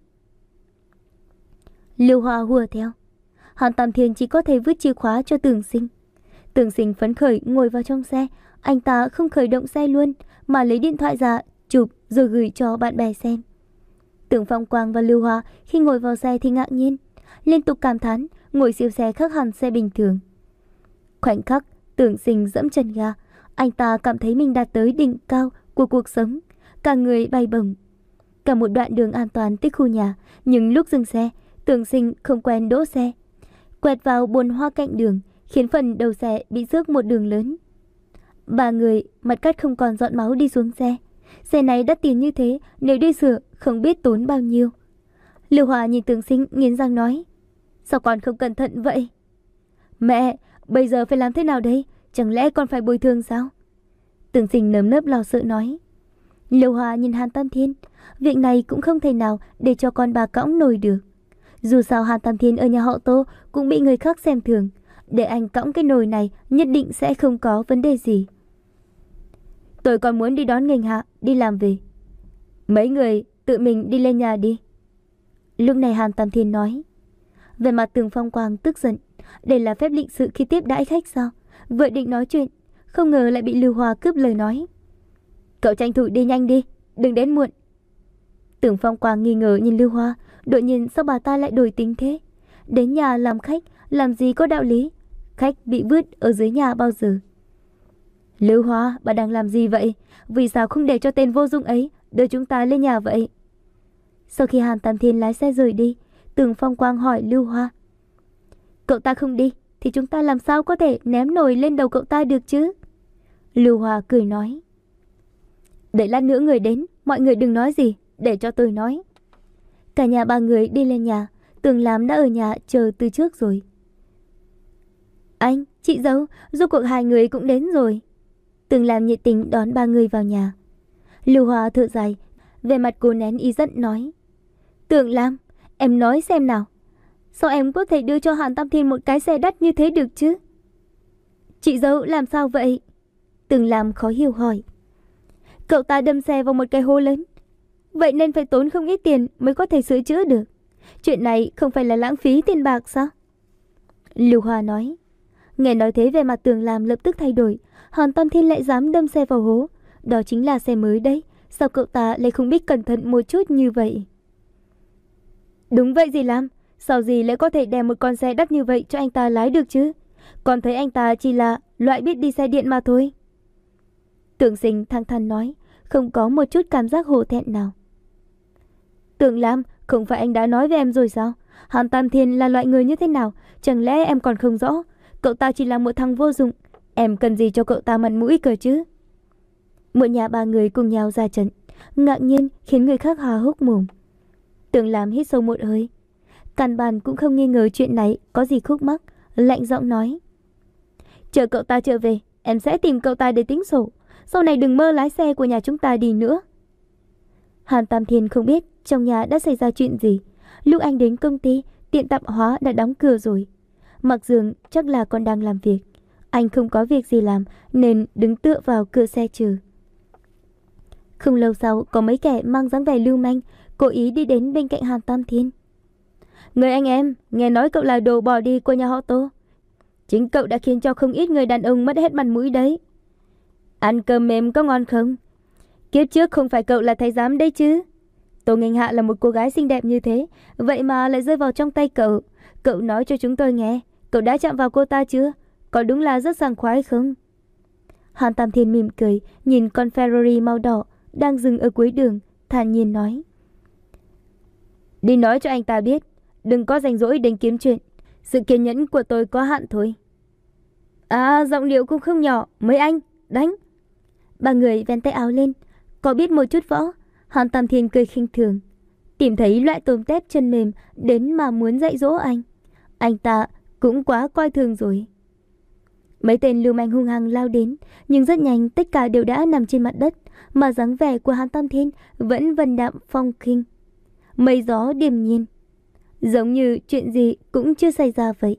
Lưu Hoa hùa theo. Hàn Tam Thiên chỉ có thể vứt chìa khóa cho Tưởng Sinh. Tưởng Sinh phấn khởi ngồi vào trong xe. Anh ta không khởi động xe luôn mà lấy điện thoại ra chụp rồi gửi cho bạn bè xem. Tưởng Phong Quang và Lưu Hoa khi ngồi vào xe thì ngạc nhiên, liên tục cảm thán ngồi siêu xe khác hẳn xe bình thường. Khoảnh khắc Tưởng Sinh dẫm chân ga, anh ta cảm thấy mình đạt tới đỉnh cao của cuộc sống, cả người bay bổng. Cả một đoạn đường an toàn tới khu nhà, nhưng lúc dừng xe, Tưởng Sinh không quen đỗ xe, quẹt vào bồn hoa cạnh đường, khiến phần đầu xe bị rước một đường lớn. Ba người mặt cắt không còn giọt máu đi xuống xe. Xe này đắt tiền như thế, nếu đi sửa không biết tốn bao nhiêu. Lưu Hòa nhìn Tưởng Sinh nghiến răng nói. Sao con không cẩn thận vậy? Mẹ, bây giờ phải làm thế nào đây? Chẳng lẽ con phải bồi thường sao? Tưởng Sinh nơm nớp lo sợ nói. Lưu Hoa nhìn Hàn Tam Thiên, việc này cũng không thể nào để cho con bà cõng nổi được. Dù sao Hàn Tam Thiên ở nhà họ Tô cũng bị người khác xem thường, để anh cõng cái nồi này nhất định sẽ không có vấn đề gì. Tôi còn muốn đi đón Nghênh Hạ đi làm về. Mấy người tự mình đi lên nhà đi. Lúc này Hàn Tam Thiên nói. Về mặt Tưởng Phong Quang tức giận. Đây là phép lịch sự khi tiếp đãi khách sao? Vừa định nói chuyện, không ngờ lại bị Lưu Hoa cướp lời nói. Cậu tranh thủ đi nhanh đi, đừng đến muộn. Tưởng Phong Quang nghi ngờ nhìn Lưu Hoa, đột nhiên sao bà ta lại đổi tính thế? Đến nhà làm khách, làm gì có đạo lý? Khách bị vứt ở dưới nhà bao giờ? Lưu Hoa, bà đang làm gì vậy? Vì sao không để cho tên vô dụng ấy đưa chúng ta lên nhà vậy? Sau khi Hàn Tam Thiên lái xe rời đi, Tưởng Phong Quang hỏi Lưu Hoa. Cậu ta không đi, thì chúng ta làm sao có thể ném nồi lên đầu cậu ta được chứ? Lưu Hoa cười nói. Để lát nữa người đến, mọi người đừng nói gì, để cho tôi nói. Cả nhà ba người đi lên nhà, Tưởng Lam đã ở nhà chờ từ trước rồi. Anh, chị dâu, rốt cuộc hai người cũng đến rồi. Tưởng Lam nhiệt tình đón ba người vào nhà. Lưu Hoa thở dài, về mặt cô nén ý giận nói. Tưởng Lam, em nói xem nào, sao em có thể đưa cho Hàn Tam Thiên một cái xe đắt như thế được chứ? Chị dâu làm sao vậy? Tưởng Lam khó hiểu hỏi. Cậu ta đâm xe vào một cái hố lớn, vậy nên phải tốn không ít tiền mới có thể sửa chữa được. Chuyện này không phải là lãng phí tiền bạc sao? Lưu Hoa nói. Nghe nói thế về mặt Tưởng Lam lập tức thay đổi. Hàn Tam Thiên lại dám đâm xe vào hố, đó chính là xe mới đấy. Sao cậu ta lại không biết cẩn thận một chút như vậy? Đúng vậy dì Lam, sao dì lại có thể đem một con xe đắt như vậy cho anh ta lái được chứ? Còn thấy anh ta chỉ là loại biết đi xe điện mà thôi. Tưởng Sinh thẳng thắn nói, không có một chút cảm giác hổ thẹn nào. Tưởng Lam, không phải anh đã nói với em rồi sao? Hàn Tam Thiên là loại người như thế nào? Chẳng lẽ em còn không rõ? Cậu ta chỉ là một thằng vô dụng, em cần gì cho cậu ta mặt mũi cơ chứ? Một nhà ba người cùng nhau ra trận, ngạc nhiên khiến người khác há hốc mồm. Tưởng Lam hít sâu một hơi, căn bản cũng không nghi ngờ chuyện này có gì khúc mắc, lạnh giọng nói. Chờ cậu ta trở về, em sẽ tìm cậu ta để tính sổ. Sau này đừng mơ lái xe của nhà chúng ta đi nữa. Hàn Tam Thiên không biết trong nhà đã xảy ra chuyện gì. Lúc anh đến công ty, tiệm tạp hóa đã đóng cửa rồi. Mặc Dường chắc là còn đang làm việc. Anh không có việc gì làm nên đứng tựa vào cửa xe chờ. Không lâu sau, có mấy kẻ mang dáng vẻ lưu manh cố ý đi đến bên cạnh Hàn Tam Thiên. Người anh em, nghe nói cậu là đồ bỏ đi của nhà họ Tô. Chính cậu đã khiến cho không ít người đàn ông mất hết mặt mũi đấy. Ăn cơm mềm có ngon không? Kiếp trước không phải cậu là thái giám đấy chứ? Tô Nghênh Hạ là một cô gái xinh đẹp như thế, vậy mà lại rơi vào trong tay cậu. Cậu nói cho chúng tôi nghe, cậu đã chạm vào cô ta chưa? Có đúng là rất sảng khoái không? Hàn Tam Thiên mỉm cười, nhìn con Ferrari màu đỏ đang dừng ở cuối đường, thản nhiên nói. Đi nói cho anh ta biết, đừng có rảnh rỗi đến kiếm chuyện. Sự kiên nhẫn của tôi có hạn thôi. À, giọng điệu cũng không nhỏ, mấy anh, đánh. Ba người vén tay áo lên, có biết một chút võ. Hàn Tam Thiên cười khinh thường, tìm thấy loại tôm tép chân mềm đến mà muốn dạy dỗ anh. Anh ta cũng quá coi thường rồi. Mấy tên lưu manh hung hăng lao đến, nhưng rất nhanh tất cả đều đã nằm trên mặt đất, mà dáng vẻ của Hàn Tam Thiên vẫn vân đạm phong khinh, mây gió điềm nhiên, giống như chuyện gì cũng chưa xảy ra vậy.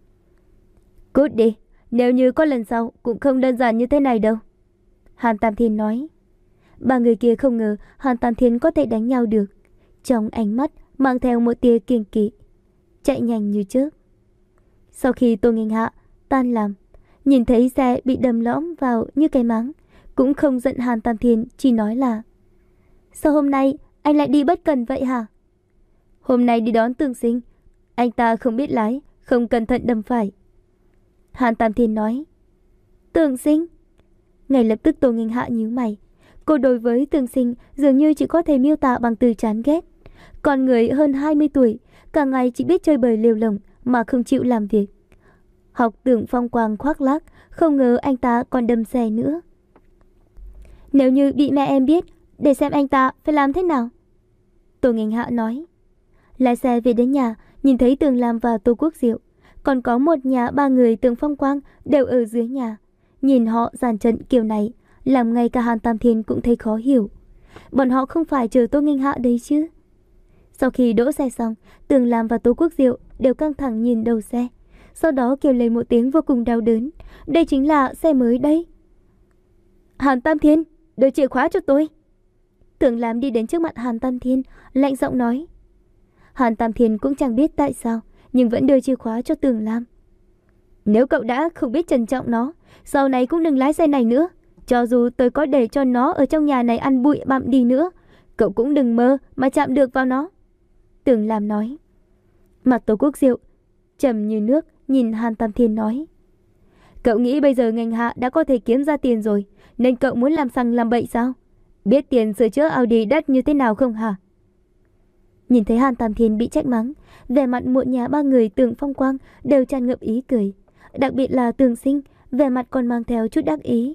Cút đi, nếu như có lần sau cũng không đơn giản như thế này đâu, Hàn Tam Thiên nói. Ba người kia không ngờ Hàn Tam Thiên có thể đánh nhau được, trong ánh mắt mang theo một tia kiêng kỵ, chạy nhanh như trước. Sau khi Tô Nghênh Hạ tan làm, nhìn thấy xe bị đâm lõm vào như cái máng, cũng không giận Hàn Tam Thiên, chỉ nói là: sao hôm nay anh lại đi bất cần vậy hả? Hôm nay đi đón Tưởng Sinh, anh ta không biết lái, không cẩn thận đâm phải. Hàn Tam Thiên nói. Tưởng Sinh? Ngay lập tức Tô Nghênh Hạ nhíu mày. Cô đối với Tưởng Sinh dường như chỉ có thể miêu tả bằng từ chán ghét. Con người hơn hai mươi tuổi, cả ngày chỉ biết chơi bời lêu lổng mà không chịu làm việc. Học Tưởng Phong Quang khoác lác, không ngờ anh ta còn đâm xe nữa. Nếu như bị mẹ em biết, để xem anh ta phải làm thế nào. Tô Nghênh Hạ nói. Lái xe về đến nhà, nhìn thấy Tưởng Lam và Tô Quốc Diệu, còn có một nhà ba người Tưởng Phong Quang đều ở dưới nhà. Nhìn họ dàn trận kiểu này, làm ngay cả Hàn Tam Thiên cũng thấy khó hiểu. Bọn họ không phải chờ Tô Nghênh Hạ đấy chứ? Sau khi đỗ xe xong, Tường Lam và Tô Quốc Diệu đều căng thẳng nhìn đầu xe, sau đó kêu lên một tiếng vô cùng đau đớn. Đây chính là xe mới đấy. Hàn Tam Thiên, đưa chìa khóa cho tôi. Tường Lam đi đến trước mặt Hàn Tam Thiên, lạnh giọng nói. Hàn Tam Thiên cũng chẳng biết tại sao, nhưng vẫn đưa chìa khóa cho Tường Lam. Nếu cậu đã không biết trân trọng nó, sau này cũng đừng lái xe này nữa. Cho dù tôi có để cho nó ở trong nhà này ăn bụi bặm đi nữa, cậu cũng đừng mơ mà chạm được vào nó. Tường Lam nói. Mặt Tô Quốc Diệu trầm như nước nhìn Hàn Tam Thiên nói. Cậu nghĩ bây giờ ngành hạ đã có thể kiếm ra tiền rồi, nên cậu muốn làm xăng làm bậy sao? Biết tiền sửa chữa Audi đắt như thế nào không hả? Nhìn thấy Hàn Tam Thiên bị trách mắng, vẻ mặt muộn nhà ba người Tường Phong Quang đều tràn ngập ý cười. Đặc biệt là Tường Sinh, vẻ mặt còn mang theo chút đắc ý.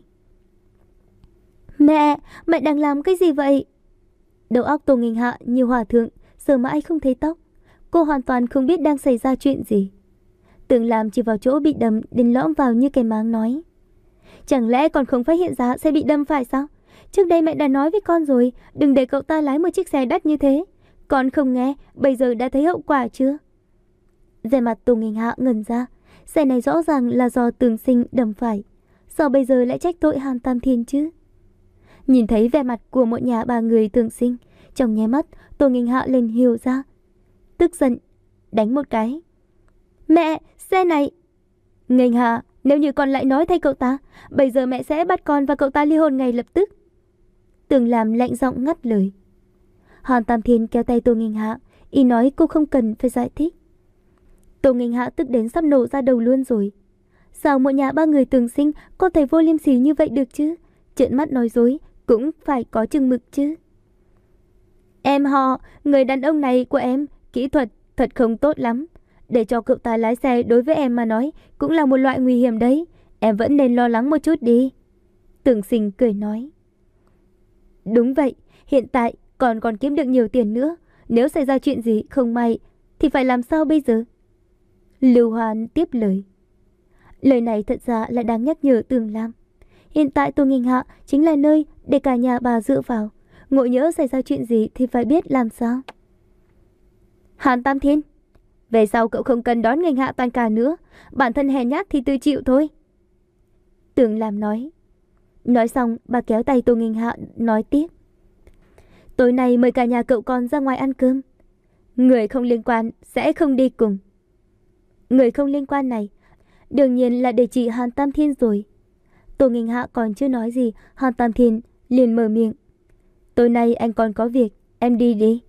Mẹ, mẹ đang làm cái gì vậy? Đầu óc Tô Nghênh Hạ như hòa thượng, sờ mãi không thấy tóc. Cô hoàn toàn không biết đang xảy ra chuyện gì. Tường Lam chỉ vào chỗ bị đâm đến lõm vào như cái máng nói. Chẳng lẽ còn không phát hiện ra sẽ bị đâm phải sao? Trước đây mẹ đã nói với con rồi, đừng để cậu ta lái một chiếc xe đắt như thế. Con không nghe, bây giờ đã thấy hậu quả chưa? Về mặt Tô Nghênh Hạ ngẩn ra, xe này rõ ràng là do Tường Sinh đâm phải, sao bây giờ lại trách tội Hàn Tam Thiên chứ? Nhìn thấy vẻ mặt của một nhà ba người Tường Sinh, trong nháy mắt Tô Nghênh Hạ lên hiểu ra, tức giận đánh một cái. Mẹ, xe này... Nghênh Hạ, nếu như con lại nói thay cậu ta, bây giờ mẹ sẽ bắt con và cậu ta ly hôn ngay lập tức. Tường Lam lạnh giọng ngắt lời. Hàn Tam Thiên kéo tay Tô Nghênh Hạ, ý nói cô không cần phải giải thích. Tô Nghênh Hạ tức đến sắp nổ ra đầu luôn rồi. Sao một nhà ba người Tường Sinh có thể vô liêm sỉ như vậy được chứ? Trợn mắt nói dối cũng phải có chừng mực chứ. Em họ, người đàn ông này của em, kỹ thuật thật không tốt lắm. Để cho cậu ta lái xe đối với em mà nói cũng là một loại nguy hiểm đấy. Em vẫn nên lo lắng một chút đi. Tường Sinh cười nói. Đúng vậy, hiện tại còn còn kiếm được nhiều tiền nữa. Nếu xảy ra chuyện gì không may thì phải làm sao bây giờ? Lưu Hoan tiếp lời. Lời này thật ra là đang nhắc nhở Tường Lam. Hiện tại Tô Nghênh Hạ chính là nơi để cả nhà bà dựa vào. Ngộ nhỡ xảy ra chuyện gì thì phải biết làm sao. Hàn Tam Thiên, về sau cậu không cần đón Nghênh Hạ toàn cả nữa. Bản thân hèn nhát thì tự chịu thôi. Tường Lam nói. Nói xong bà kéo tay Tô Nghênh Hạ nói tiếp. Tối nay mời cả nhà cậu con ra ngoài ăn cơm. Người không liên quan sẽ không đi cùng. Người không liên quan này đương nhiên là để chị Hàn Tam Thiên rồi. Tô Nghênh Hạ còn chưa nói gì, Hàn Tam Thiên liền mở miệng. Tối nay anh còn có việc, em đi đi.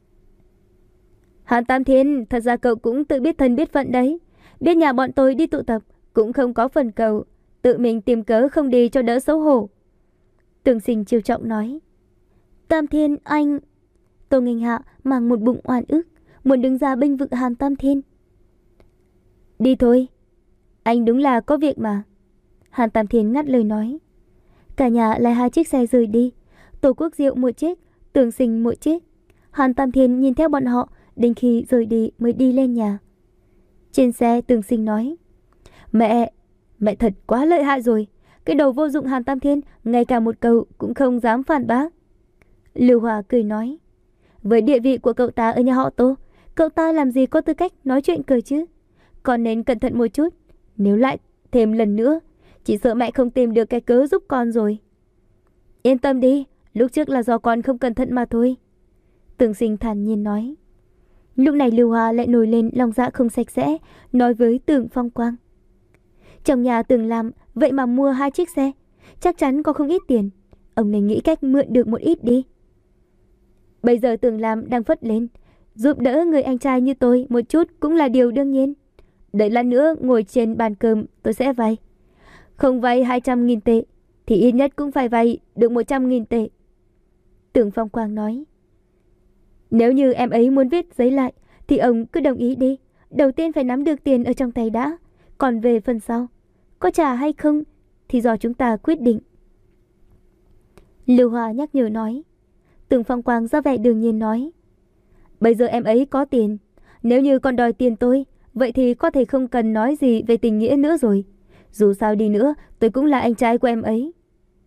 Hàn Tam Thiên, thật ra cậu cũng tự biết thân biết phận đấy. Biết nhà bọn tôi đi tụ tập cũng không có phần cậu, tự mình tìm cớ không đi cho đỡ xấu hổ. Tường Sinh chiều trọng nói. Tam Thiên, anh... Tô Nghênh Hạ mang một bụng oan ức, muốn đứng ra bênh vực Hàn Tam Thiên. Đi thôi, anh đúng là có việc mà. Hàn Tam Thiên ngắt lời nói. Cả nhà lại hai chiếc xe rời đi. Tô Quốc Diệu một chiếc, Tường Sinh một chiếc. Hàn Tam Thiên nhìn theo bọn họ, đến khi rời đi mới đi lên nhà. Trên xe Tường Sinh nói. Mẹ, mẹ thật quá lợi hại rồi. Cái đầu vô dụng Hàn Tam Thiên, ngay cả một câu cũng không dám phản bác. Lưu Hòa cười nói. Với địa vị của cậu ta ở nhà họ Tô, cậu ta làm gì có tư cách nói chuyện cười chứ. Con nên cẩn thận một chút. Nếu lại thêm lần nữa, chỉ sợ mẹ không tìm được cái cớ giúp con rồi. Yên tâm đi, lúc trước là do con không cẩn thận mà thôi. Tường Sinh thản nhiên nói. Lúc này Lưu Hòa lại nổi lên lòng dạ không sạch sẽ, nói với Tường Phong Quang. Trong nhà Tường Lam vậy mà mua hai chiếc xe, chắc chắn có không ít tiền. Ông này nghĩ cách mượn được một ít đi. Bây giờ Tường Lam đang phất lên, giúp đỡ người anh trai như tôi một chút cũng là điều đương nhiên. Đợi lát nữa ngồi trên bàn cơm tôi sẽ vay. Không vay hai trăm nghìn tệ thì ít nhất cũng phải vay được một trăm nghìn tệ. Tường Phong Quang nói. Nếu như em ấy muốn viết giấy lại thì ông cứ đồng ý đi. Đầu tiên phải nắm được tiền ở trong tay đã. Còn về phần sau, có trả hay không thì do chúng ta quyết định. Lưu Hòa nhắc nhở nói. Tường Phong Quang ra vẻ đương nhiên nói. Bây giờ em ấy có tiền. Nếu như còn đòi tiền tôi, vậy thì có thể không cần nói gì về tình nghĩa nữa rồi. Dù sao đi nữa, tôi cũng là anh trai của em ấy.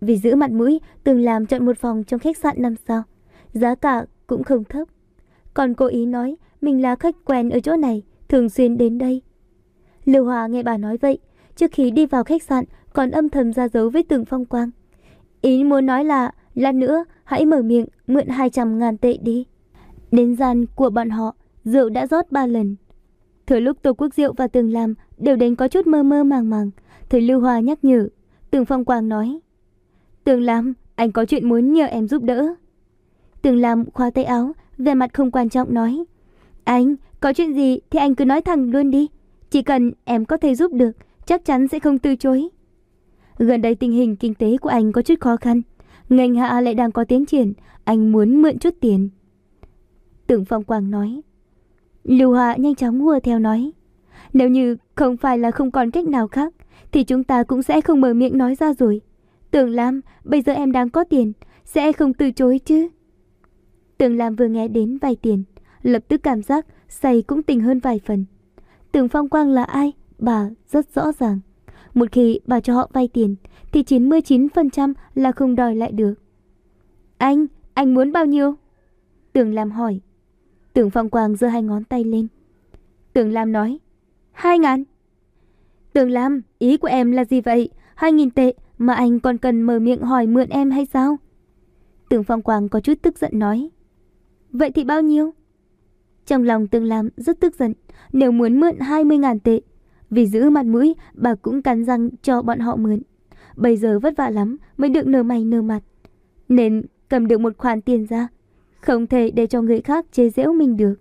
Vì giữ mặt mũi, Tường Lam chọn một phòng trong khách sạn năm sao. Giá cả cũng không thấp. Còn cố ý nói mình là khách quen ở chỗ này, thường xuyên đến đây. Lưu Hòa nghe bà nói vậy, trước khi đi vào khách sạn còn âm thầm ra dấu với Tưởng Phong Quang. Ý muốn nói là lát nữa hãy mở miệng mượn hai trăm ngàn tệ đi. Đến gian của bọn họ, rượu đã rót ba lần. Thừa lúc Tô Quốc Diệu và Tường Lam đều đến có chút mơ mơ màng màng, thời Lưu Hòa nhắc nhở, Tưởng Phong Quang nói: Tường Lam, anh có chuyện muốn nhờ em giúp đỡ. Tường Lam khoa tay áo, vẻ mặt không quan trọng nói: Anh, có chuyện gì thì anh cứ nói thẳng luôn đi. Chỉ cần em có thể giúp được, chắc chắn sẽ không từ chối. Gần đây tình hình kinh tế của anh có chút khó khăn, ngành hạ lại đang có tiến triển, anh muốn mượn chút tiền. Tưởng Phong Quang nói. Lưu Hòa nhanh chóng hùa theo nói: Nếu như không phải là không còn cách nào khác, thì chúng ta cũng sẽ không mở miệng nói ra rồi. Tưởng Lam, bây giờ em đang có tiền, sẽ không từ chối chứ? Tưởng Lam vừa nghe đến vay tiền, lập tức cảm giác say cũng tỉnh hơn vài phần. Tưởng Phong Quang là ai, bà rất rõ ràng. Một khi bà cho họ vay tiền, thì chín mươi chín phần trăm là không đòi lại được. Anh, anh muốn bao nhiêu? Tưởng Lam hỏi. Tưởng Phong Quang giơ hai ngón tay lên. Tưởng Lam nói: Hai ngàn. Tưởng Lam, ý của em là gì vậy? Hai nghìn tệ mà anh còn cần mở miệng hỏi mượn em hay sao? Tưởng Phong Quang có chút tức giận nói: Vậy thì bao nhiêu? Trong lòng Tưởng Lam rất tức giận. Nếu muốn mượn hai mươi ngàn tệ, vì giữ mặt mũi, bà cũng cắn răng cho bọn họ mượn. Bây giờ vất vả lắm mới được nở mày nở mặt, nên cầm được một khoản tiền ra, không thể để cho người khác chế giễu mình được.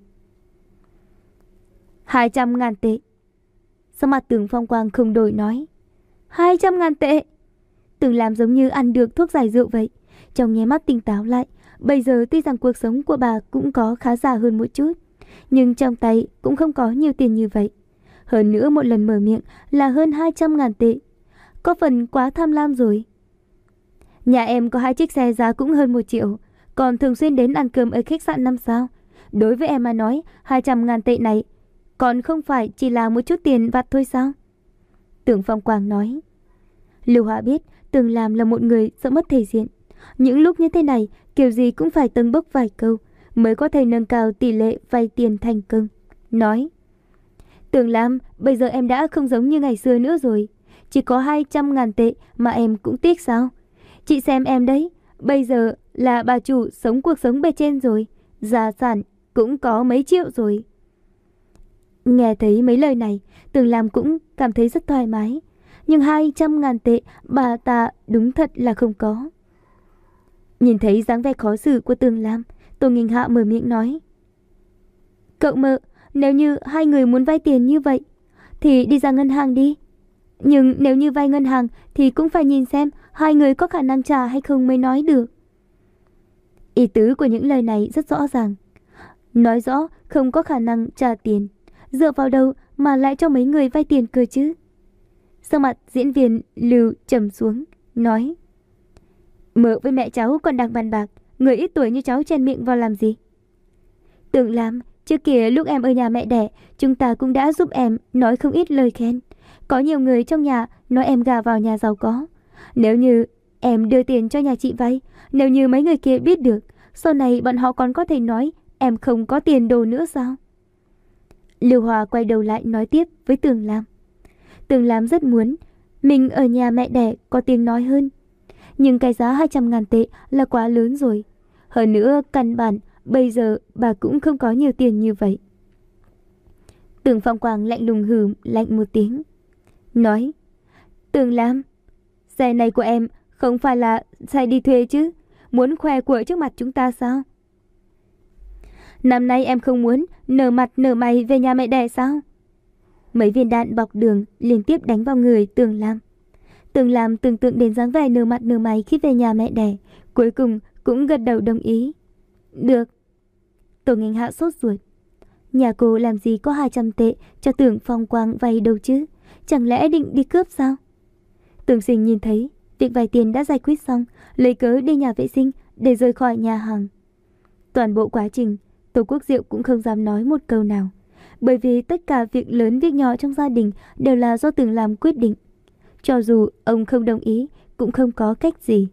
Hai trăm ngàn tệ. Sao mặt Tưởng Phong Quang không đổi nói: Hai trăm ngàn tệ. Tưởng Lam giống như ăn được thuốc giải rượu vậy, trong nháy mắt tỉnh táo lại. Bây giờ tuy rằng cuộc sống của bà cũng có khá giả hơn một chút, nhưng trong tay cũng không có nhiều tiền như vậy. Hơn nữa một lần mở miệng là hơn hai trăm ngàn tệ, có phần quá tham lam rồi. Nhà em có hai chiếc xe giá cũng hơn một triệu, còn thường xuyên đến ăn cơm ở khách sạn năm sao. Đối với em mà nói, hai trăm ngàn tệ này còn không phải chỉ là một chút tiền vặt thôi sao? Tưởng Phong Quang nói. Lưu Hòa biết Tưởng Lam là một người sợ mất thể diện. Những lúc như thế này, kiểu gì cũng phải tâng bốc vài câu mới có thể nâng cao tỷ lệ vay tiền thành công. Nói: Tưởng Lam, bây giờ em đã không giống như ngày xưa nữa rồi. Chỉ có hai trăm ngàn tệ mà em cũng tiếc sao? Chị xem em đấy, bây giờ là bà chủ sống cuộc sống bề trên rồi, gia sản cũng có mấy triệu rồi. Nghe thấy mấy lời này, Tưởng Lam cũng cảm thấy rất thoải mái. Nhưng hai trăm ngàn tệ bà ta đúng thật là không có. Nhìn thấy dáng vẻ khó xử của Tưởng Lam, Tô Nghinh Hạ mở miệng nói: Cậu mợ, nếu như hai người muốn vay tiền như vậy thì đi ra ngân hàng đi. Nhưng nếu như vay ngân hàng thì cũng phải nhìn xem hai người có khả năng trả hay không mới nói được. Ý tứ của những lời này rất rõ ràng. Nói rõ không có khả năng trả tiền, dựa vào đâu mà lại cho mấy người vay tiền cơ chứ? Sau mặt diễn viên Lưu trầm xuống, nói: Mợ với mẹ cháu còn đang bàn bạc, người ít tuổi như cháu chen miệng vào làm gì? Tưởng Lam, trước kia lúc em ở nhà mẹ đẻ, chúng ta cũng đã giúp em nói không ít lời khen. Có nhiều người trong nhà nói em gả vào nhà giàu có. Nếu như em đưa tiền cho nhà chị vay, nếu như mấy người kia biết được, sau này bọn họ còn có thể nói em không có tiền đồ nữa sao? Lưu Hòa quay đầu lại nói tiếp với Tưởng Lam. Tưởng Lam rất muốn mình ở nhà mẹ đẻ có tiếng nói hơn, nhưng cái giá hai trăm ngàn tệ là quá lớn rồi. Hơn nữa căn bản bây giờ bà cũng không có nhiều tiền như vậy. Tưởng Phong Quang lạnh lùng hừ lạnh một tiếng, nói: Tưởng Lam, xe này của em không phải là xe đi thuê chứ? Muốn khoe của trước mặt chúng ta sao? Năm nay em không muốn nở mặt nở mày về nhà mẹ đẻ sao? Mấy viên đạn bọc đường liên tiếp đánh vào người Tưởng Lam. Tưởng Lam tưởng tượng đến dáng vẻ nở mặt nở mày khi về nhà mẹ đẻ, cuối cùng cũng gật đầu đồng ý. Được. Tổ Nghinh Hạ sốt ruột. Nhà cô làm gì có hai trăm tệ cho Tưởng Phong Quang vay đâu chứ? Chẳng lẽ định đi cướp sao? Tưởng Sinh nhìn thấy việc vay tiền đã giải quyết xong, lấy cớ đi nhà vệ sinh để rời khỏi nhà hàng. Toàn bộ quá trình, Tô Quốc Diệu cũng không dám nói một câu nào, bởi vì tất cả việc lớn việc nhỏ trong gia đình đều là do Tưởng Lam quyết định. Cho dù ông không đồng ý, cũng không có cách gì.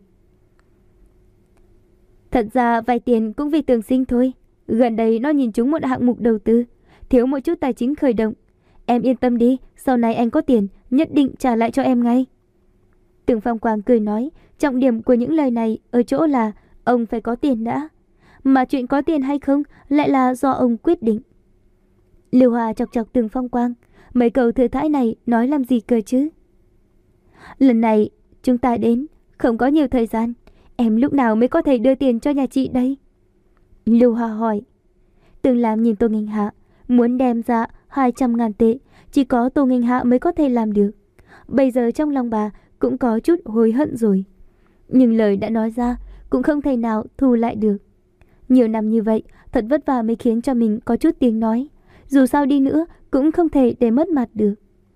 Thật ra vay tiền cũng vì Tường Sinh thôi. Gần đây nó nhìn trúng một hạng mục đầu tư, thiếu một chút tài chính khởi động. Em yên tâm đi, sau này anh có tiền nhất định trả lại cho em ngay. Tưởng Phong Quang cười nói, trọng điểm của những lời này ở chỗ là ông phải có tiền đã, mà chuyện có tiền hay không lại là do ông quyết định. Lưu Hòa chọc chọc Tưởng Phong Quang, mấy câu thừa thãi này nói làm gì cơ chứ? Lần này chúng ta đến không có nhiều thời gian, em lúc nào mới có thể đưa tiền cho nhà chị đây? Lưu Hòa hỏi. Tưởng Lam nhìn Tô Nghênh Hạ, muốn đem ra hai trăm ngàn tệ, chỉ có Tô Nghênh Hạ mới có thể làm được. Bây giờ trong lòng bà cũng có chút hối hận rồi, nhưng lời đã nói ra cũng không thể nào thu lại được. Nhiều năm như vậy, thật vất vả mới khiến cho mình có chút tiếng nói, dù sao đi nữa cũng không thể để mất mặt được.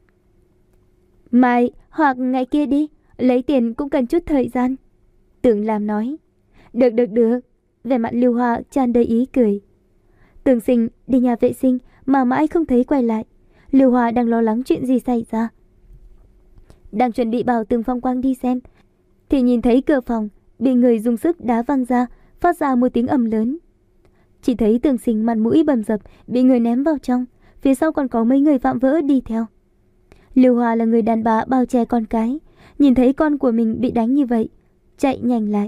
Mai hoặc ngày kia đi, lấy tiền cũng cần chút thời gian. Tưởng Lam nói. Được được được. Vẻ mặt Lưu Hòa tràn đầy ý cười. Tường Sinh đi nhà vệ sinh mà mãi không thấy quay lại. Lưu Hòa đang lo lắng chuyện gì xảy ra. Đang chuẩn bị bảo Tưởng Phong Quang đi xem, thì nhìn thấy cửa phòng bị người dùng sức đá văng ra, phát ra một tiếng ầm lớn. Chỉ thấy Tường Sinh mặt mũi bầm dập bị người ném vào trong, phía sau còn có mấy người vạm vỡ đi theo. Lưu Hòa là người đàn bà bao che con cái, nhìn thấy con của mình bị đánh như vậy, chạy nhanh lại.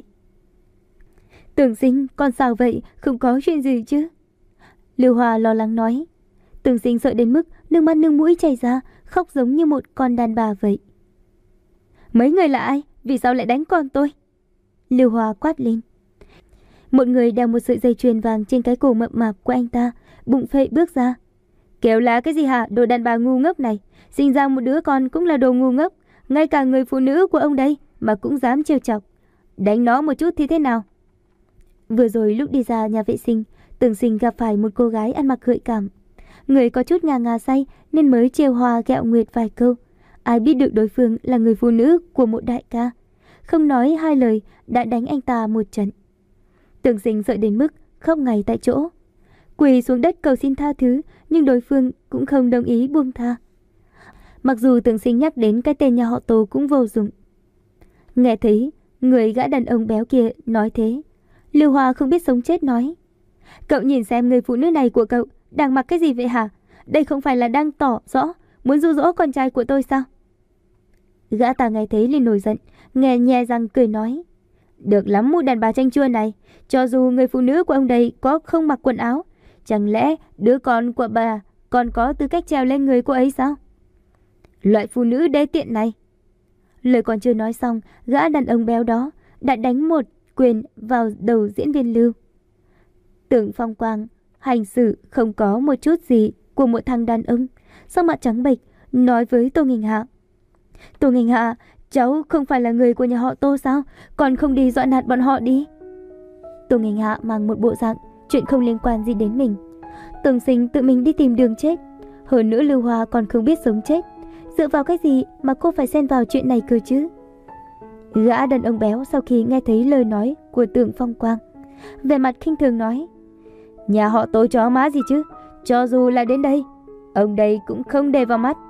Tường Sinh, con sao vậy, không có chuyện gì chứ? Lưu Hòa lo lắng nói. Tường Sinh sợ đến mức nước mắt nước mũi chảy ra, khóc giống như một con đàn bà vậy. Mấy người là ai? Vì sao lại đánh con tôi? Lưu Hòa quát lên. Một người đeo một sợi dây chuyền vàng trên cái cổ mập mạp của anh ta, bụng phệ bước ra. Kêu là cái gì hả, đồ đàn bà ngu ngốc này, sinh ra một đứa con cũng là đồ ngu ngốc, ngay cả người phụ nữ của ông đây mà cũng dám trêu chọc. Đánh nó một chút thì thế nào? Vừa rồi lúc đi ra nhà vệ sinh, Tường Sinh gặp phải một cô gái ăn mặc gợi cảm. Người có chút ngà ngà say nên mới trêu hoa ghẹo nguyệt vài câu. Ai biết được đối phương là người phụ nữ của một đại ca, không nói hai lời đã đánh anh ta một trận. Tường Sinh sợ đến mức khóc ngay tại chỗ, quỳ xuống đất cầu xin tha thứ, nhưng đối phương cũng không đồng ý buông tha. Mặc dù Tường Sinh nhắc đến cái tên nhà họ Tô cũng vô dụng. Nghe thấy người gã đàn ông béo kia nói thế, Lưu Hòa không biết sống chết nói. Cậu nhìn xem người phụ nữ này của cậu đang mặc cái gì vậy hả? Đây không phải là đang tỏ rõ muốn dụ dỗ con trai của tôi sao? Gã ta nghe thấy liền nổi giận, nghe nhè răng cười nói. Được lắm mụ đàn bà chanh chua này, cho dù người phụ nữ của ông đây có không mặc quần áo, chẳng lẽ đứa con của bà còn có tư cách trèo lên người cô ấy sao? Loại phụ nữ đê tiện này. Lời còn chưa nói xong, gã đàn ông béo đó đã đánh một quyền vào đầu diễn viên Lưu. Tưởng Phong Quang hành xử không có một chút gì của một thằng đàn ông, sắc mặt trắng bệch nói với Tô Nghênh Hạ. Tô Nghênh Hạ, cháu không phải là người của nhà họ Tô sao? Còn không đi dọa nạt bọn họ đi. Tô Nghênh Hạ mang một bộ dạng chuyện không liên quan gì đến mình. Tường Sinh tự mình đi tìm đường chết, hơn nữa Lưu Hòa còn không biết sống chết, dựa vào cái gì mà cô phải xen vào chuyện này cơ chứ? Gã đàn ông béo sau khi nghe thấy lời nói của Tưởng Phong Quang, vẻ mặt khinh thường nói. Nhà họ Tô chó má gì chứ, cho dù là đến đây, ông đây cũng không để vào mắt.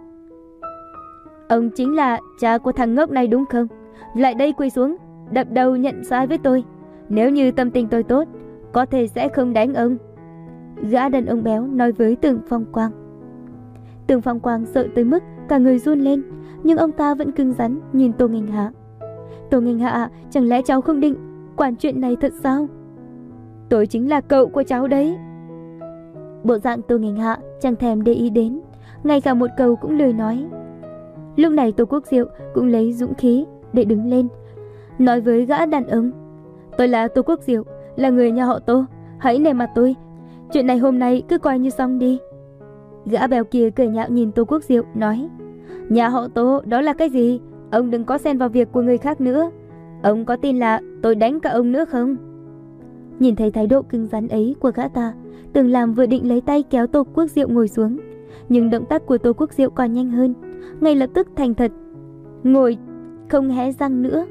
Ông chính là cha của thằng ngốc này đúng không? Lại đây quỳ xuống, đập đầu nhận sai với tôi. Nếu như tâm tình tôi tốt, có thể sẽ không đánh ông. Gã đàn ông béo nói với Tưởng Phong Quang. Tưởng Phong Quang sợ tới mức cả người run lên, nhưng ông ta vẫn cứng rắn nhìn Tô Nghênh Hạ. Tô Nghênh Hạ, chẳng lẽ cháu không định quản chuyện này thật sao? Tôi chính là cậu của cháu đấy. Bộ dạng Tô Nghênh Hạ chẳng thèm để ý đến, ngay cả một câu cũng lười nói. Lúc này Tô Quốc Diệu cũng lấy dũng khí để đứng lên, nói với gã đàn ông. Tôi là Tô Quốc Diệu, là người nhà họ Tô, hãy nể mặt tôi. Chuyện này hôm nay cứ coi như xong đi. Gã béo kia cười nhạo nhìn Tô Quốc Diệu nói. Nhà họ Tô đó là cái gì? Ông đừng có xen vào việc của người khác nữa. Ông có tin là tôi đánh cả ông nữa không? Nhìn thấy thái độ cứng rắn ấy của gã ta, Tưởng Làm vừa định lấy tay kéo Tô Quốc Diệu ngồi xuống, nhưng động tác của Tô Quốc Diệu còn nhanh hơn, ngay lập tức thành thật ngồi không hé răng nữa.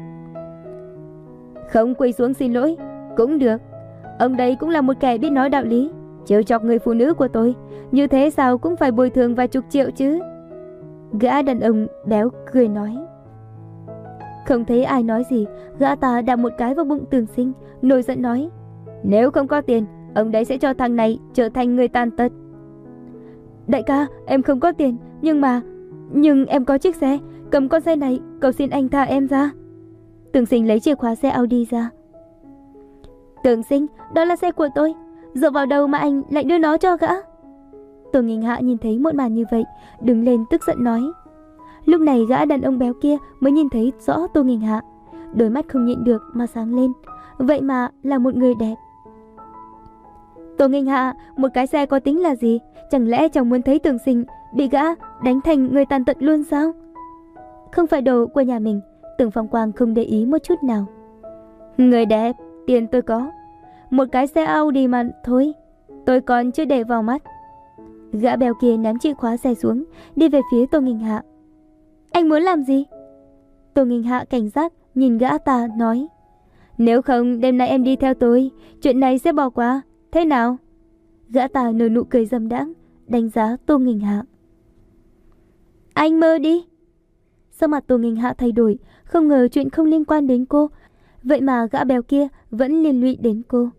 Không quỳ xuống xin lỗi cũng được. Ông đây cũng là một kẻ biết nói đạo lý, trêu chọc người phụ nữ của tôi, như thế sao cũng phải bồi thường vài chục triệu chứ. Gã đàn ông béo cười nói. Không thấy ai nói gì, gã ta đạp một cái vào bụng Tường Sinh, nổi giận nói: Nếu không có tiền, ông đấy sẽ cho thằng này trở thành người tàn tật. Đại ca, em không có tiền, nhưng mà... Nhưng em có chiếc xe, cầm con xe này, cầu xin anh tha em ra. Tường Sinh lấy chìa khóa xe Audi ra. Tường Sinh, đó là xe của tôi, dựa vào đâu mà anh lại đưa nó cho gã? Tô Nghinh Hạ nhìn thấy một màn như vậy, đứng lên tức giận nói. Lúc này gã đàn ông béo kia mới nhìn thấy rõ Tô Nghinh Hạ, đôi mắt không nhịn được mà sáng lên, vậy mà là một người đẹp. Tô Nghinh Hạ, một cái xe có tính là gì? Chẳng lẽ chàng muốn thấy Tường Sinh bị gã đánh thành người tàn tật luôn sao? Không phải đồ của nhà mình, Tưởng Phong Quang không để ý một chút nào. Người đẹp, tiền tôi có, một cái xe Audi mà thôi, tôi còn chưa để vào mắt. Gã béo kia ném chìa khóa xe xuống, đi về phía Tô Nghinh Hạ. Anh muốn làm gì? Tô Nghinh Hạ cảnh giác nhìn gã ta nói. Nếu không đêm nay em đi theo tôi, chuyện này sẽ bỏ qua, thế nào? Gã ta nở nụ cười dâm đãng, đánh giá Tô Nghinh Hạ. Anh mơ đi. Sắc mặt Tô Nghinh Hạ thay đổi, không ngờ chuyện không liên quan đến cô, vậy mà gã béo kia vẫn liên lụy đến cô.